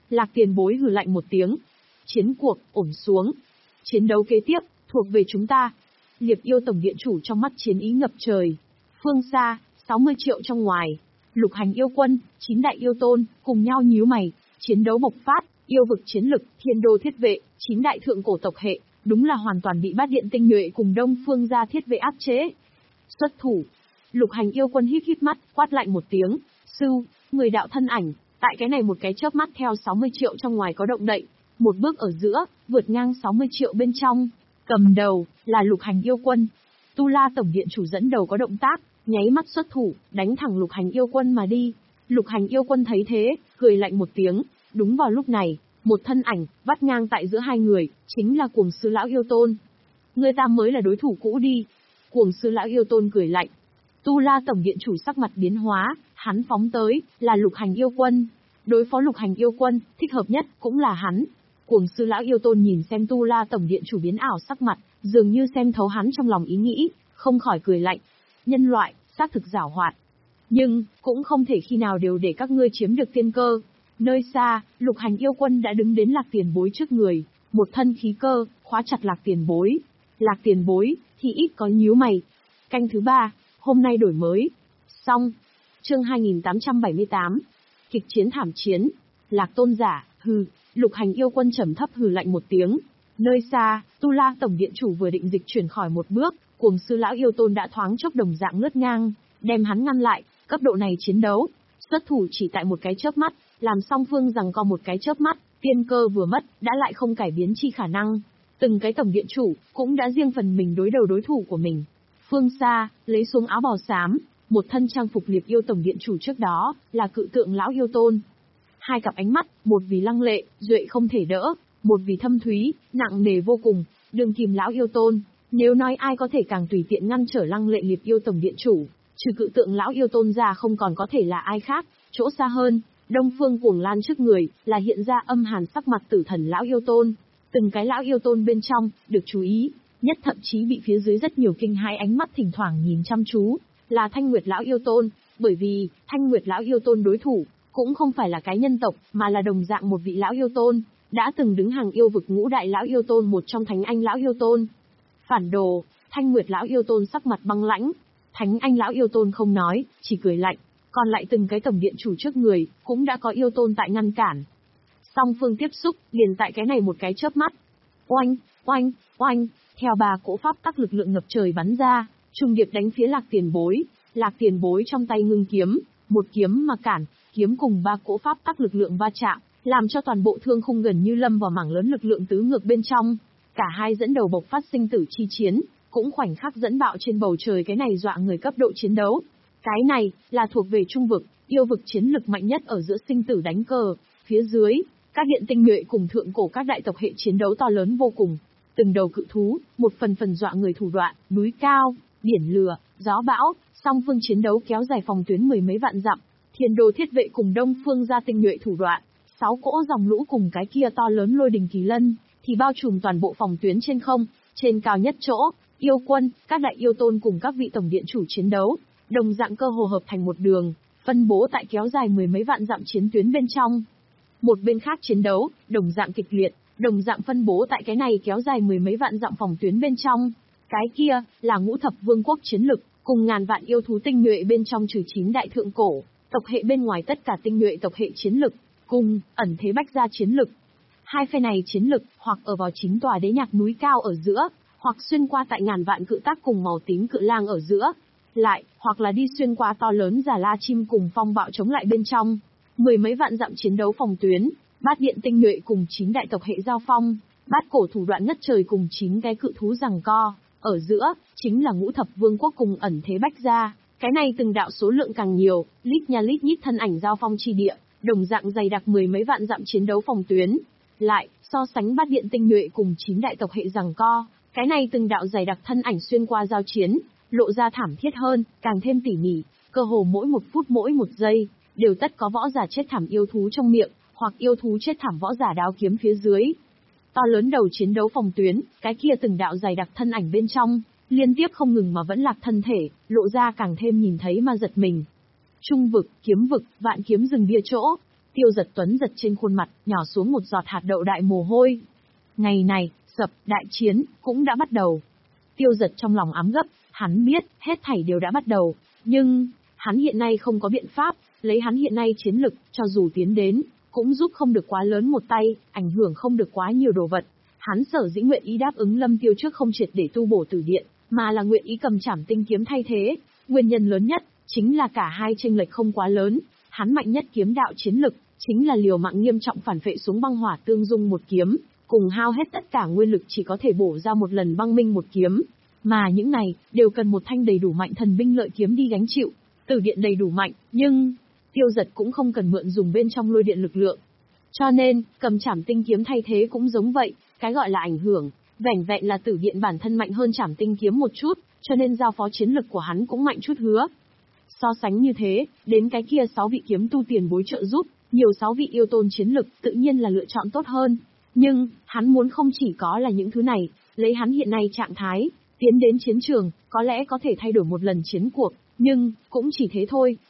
Lạc Tiền Bối hừ lạnh một tiếng. Chiến cuộc, ổn xuống. Chiến đấu kế tiếp, thuộc về chúng ta. Liệp yêu tổng điện chủ trong mắt chiến ý ngập trời. Phương xa, sáu mươi triệu trong ngoài. Lục hành yêu quân, chín đại yêu tôn, cùng nhau nhíu mày. Chiến đấu bộc phát, yêu vực chiến lực, thiên đô thiết vệ, chín đại thượng cổ tộc hệ, đúng là hoàn toàn bị bát điện tinh nhuệ cùng đông phương gia thiết vệ áp chế. Xuất thủ. Lục hành yêu quân híp híp mắt, quát lạnh một tiếng. Sưu, người đạo thân ảnh, tại cái này một cái chớp mắt theo sáu mươi triệu trong ngoài có động đậy. Một bước ở giữa, vượt ngang sáu mươi triệu bên trong. Cầm đầu, là lục hành yêu quân. Tu La tổng điện chủ dẫn đầu có động tác, nháy mắt xuất thủ, đánh thẳng lục hành yêu quân mà đi. Lục hành yêu quân thấy thế, cười lạnh một tiếng. Đúng vào lúc này, một thân ảnh, vắt ngang tại giữa hai người, chính là Cuồng Sư Lão Yêu Tôn. Người ta mới là đối thủ cũ đi. Cuồng Sư Lão Yêu Tôn cười lạnh. Tu La tổng điện chủ sắc mặt biến hóa, hắn phóng tới, là lục hành yêu quân. Đối phó lục hành yêu quân, thích hợp nhất, cũng là hắn. Cuồng Sư Lão Yêu Tôn nhìn xem Tu La tổng điện chủ biến ảo sắc mặt, dường như xem thấu hắn trong lòng ý nghĩ, không khỏi cười lạnh. Nhân loại, xác thực giảo hoạt. Nhưng, cũng không thể khi nào đều để các ngươi chiếm được tiên cơ. Nơi xa, lục hành yêu quân đã đứng đến Lạc Tiền Bối trước người, một thân khí cơ, khóa chặt Lạc Tiền Bối. Lạc Tiền Bối, thì ít có nhíu mày. Canh thứ ba, hôm nay đổi mới. Xong. Chương hai nghìn tám trăm bảy mươi tám. Kịch chiến thảm chiến. Lạc tôn giả, hừ. Lục hành yêu quân trầm thấp hừ lạnh một tiếng. Nơi xa, Tu La tổng điện chủ vừa định dịch chuyển khỏi một bước, Cuồng Sư Lão Yêu Tôn đã thoáng chốc đồng dạng lướt ngang, đem hắn ngăn lại. Cấp độ này chiến đấu, xuất thủ chỉ tại một cái chớp mắt, làm song phương rằng có một cái chớp mắt, tiên cơ vừa mất, đã lại không cải biến chi khả năng. Từng cái tổng điện chủ, cũng đã riêng phần mình đối đầu đối thủ của mình. Phương xa, lấy xuống áo bào xám, một thân trang phục liệp yêu tổng điện chủ trước đó, là cự tượng Lão Yêu Tôn. Hai cặp ánh mắt, một vì lăng lệ, duệ không thể đỡ, một vì thâm thúy, nặng nề vô cùng, đường kìm Lão Yêu Tôn. Nếu nói ai có thể càng tùy tiện ngăn trở lăng lệ liệp yêu tổng điện chủ, trừ cự tượng Lão Yêu Tôn ra không còn có thể là ai khác. Chỗ xa hơn, Đông Phương Cuồng Lan trước người, là hiện ra âm hàn sắc mặt tử thần Lão Yêu Tôn. Từng cái Lão Yêu Tôn bên trong, được chú ý, nhất thậm chí bị phía dưới rất nhiều kinh hãi ánh mắt thỉnh thoảng nhìn chăm chú, là Thanh Nguyệt Lão Yêu Tôn, bởi vì, Thanh Nguyệt Lão Yêu Tôn đối thủ, cũng không phải là cái nhân tộc, mà là đồng dạng một vị Lão Yêu Tôn, đã từng đứng hàng yêu vực ngũ đại Lão Yêu Tôn một trong Thánh Anh Lão Yêu Tôn. Phản đồ, Thanh Nguyệt Lão Yêu Tôn sắc mặt băng lãnh, Thánh Anh Lão Yêu Tôn không nói, chỉ cười lạnh, còn lại từng cái tổng điện chủ trước người, cũng đã có yêu tôn tại ngăn cản. Song phương tiếp xúc, liền tại cái này một cái chớp mắt. Oanh, oanh, oanh, theo ba cỗ pháp tắc lực lượng ngập trời bắn ra, trùng điệp đánh phía Lạc Tiền Bối. Lạc Tiền Bối trong tay ngưng kiếm, một kiếm mà cản, kiếm cùng ba cỗ pháp tắc lực lượng va chạm, làm cho toàn bộ thương khung gần như lâm vào mảng lớn lực lượng tứ ngược bên trong. Cả hai dẫn đầu bộc phát sinh tử chi chiến, cũng khoảnh khắc dẫn bạo trên bầu trời cái này dọa người cấp độ chiến đấu. Cái này, là thuộc về trung vực, yêu vực chiến lực mạnh nhất ở giữa sinh tử đánh cờ. Phía dưới, các điện tinh nhuệ cùng thượng cổ các đại tộc hệ chiến đấu to lớn vô cùng. Từng đầu cự thú, một phần phần dọa người thủ đoạn, núi cao, biển lửa, gió bão, song phương chiến đấu kéo dài phòng tuyến mười mấy vạn dặm. Thiên đô thiết vệ cùng đông phương gia tinh nhuệ thủ đoạn, sáu cỗ dòng lũ cùng cái kia to lớn lôi đình kỳ lân, thì bao trùm toàn bộ phòng tuyến trên không. Trên cao nhất chỗ, yêu quân, các đại yêu tôn cùng các vị tổng điện chủ chiến đấu, đồng dạng cơ hồ hợp thành một đường, phân bố tại kéo dài mười mấy vạn dặm chiến tuyến bên trong. Một bên khác chiến đấu, đồng dạng kịch liệt, đồng dạng phân bố tại cái này kéo dài mười mấy vạn dặm phòng tuyến bên trong. Cái kia, là ngũ thập vương quốc chiến lực, cùng ngàn vạn yêu thú tinh nhuệ bên trong trừ chín đại thượng cổ, tộc hệ bên ngoài tất cả tinh nhuệ tộc hệ chiến lực, cùng, ẩn thế bách gia chiến lực. Hai phe này chiến lực, hoặc ở vào chính tòa đế nhạc núi cao ở giữa, hoặc xuyên qua tại ngàn vạn cự tác cùng màu tím cự lang ở giữa. Lại, hoặc là đi xuyên qua to lớn giả la chim cùng phong bạo chống lại bên trong. Mười mấy vạn dặm chiến đấu phòng tuyến, bát điện tinh nhuệ cùng chín đại tộc hệ giao phong, bát cổ thủ đoạn ngất trời cùng chín cái cự thú giằng co. Ở giữa, chính là ngũ thập vương quốc cùng ẩn thế bách gia. Cái này từng đạo số lượng càng nhiều, lít nha lít nhít thân ảnh giao phong chi địa, đồng dạng dày đặc mười mấy vạn dặm chiến đấu phòng tuyến. Lại, so sánh bát điện tinh nhuệ cùng chín đại tộc hệ giằng co, cái này từng đạo dày đặc thân ảnh xuyên qua giao chiến, lộ ra thảm thiết hơn, càng thêm tỉ mỉ, cơ hồ mỗi một phút mỗi một giây, đều tất có võ giả chết thảm yêu thú trong miệng, hoặc yêu thú chết thảm võ giả đao kiếm phía dưới. To lớn đầu chiến đấu phòng tuyến, cái kia từng đạo dày đặc thân ảnh bên trong, liên tiếp không ngừng mà vẫn lạc thân thể, lộ ra càng thêm nhìn thấy mà giật mình. Trung vực, kiếm vực, vạn kiếm rừng bia chỗ, Tiêu Giật Tuấn giật trên khuôn mặt, nhỏ xuống một giọt hạt đậu đại mồ hôi. Ngày này, sập, đại chiến, cũng đã bắt đầu. Tiêu Giật trong lòng ám gấp, hắn biết, hết thảy đều đã bắt đầu, nhưng, hắn hiện nay không có biện pháp, lấy hắn hiện nay chiến lực, cho dù tiến đến, cũng giúp không được quá lớn một tay, ảnh hưởng không được quá nhiều đồ vật. Hắn sở dĩ nguyện ý đáp ứng Lâm Tiêu trước không triệt để tu bổ tử điện, mà là nguyện ý cầm Trảm Tinh kiếm thay thế, nguyên nhân lớn nhất, chính là cả hai chênh lệch không quá lớn, hắn mạnh nhất kiếm đạo chiến lực, chính là liều mạng nghiêm trọng phản phệ xuống băng hỏa tương dung một kiếm, cùng hao hết tất cả nguyên lực chỉ có thể bổ ra một lần băng minh một kiếm, mà những này, đều cần một thanh đầy đủ mạnh thần binh lợi kiếm đi gánh chịu, tử điện đầy đủ mạnh, nhưng, Tiêu Giật cũng không cần mượn dùng bên trong lôi điện lực lượng. Cho nên, cầm Trảm Tinh kiếm thay thế cũng giống vậy, cái gọi là ảnh hưởng, vẻn vẹn là tử điện bản thân mạnh hơn Trảm Tinh kiếm một chút, cho nên giao phó chiến lực của hắn cũng mạnh chút hứa. So sánh như thế, đến cái kia sáu vị kiếm tu tiền bối trợ giúp, nhiều sáu vị yêu tôn chiến lực tự nhiên là lựa chọn tốt hơn. Nhưng, hắn muốn không chỉ có là những thứ này, lấy hắn hiện nay trạng thái, tiến đến chiến trường, có lẽ có thể thay đổi một lần chiến cuộc, nhưng, cũng chỉ thế thôi,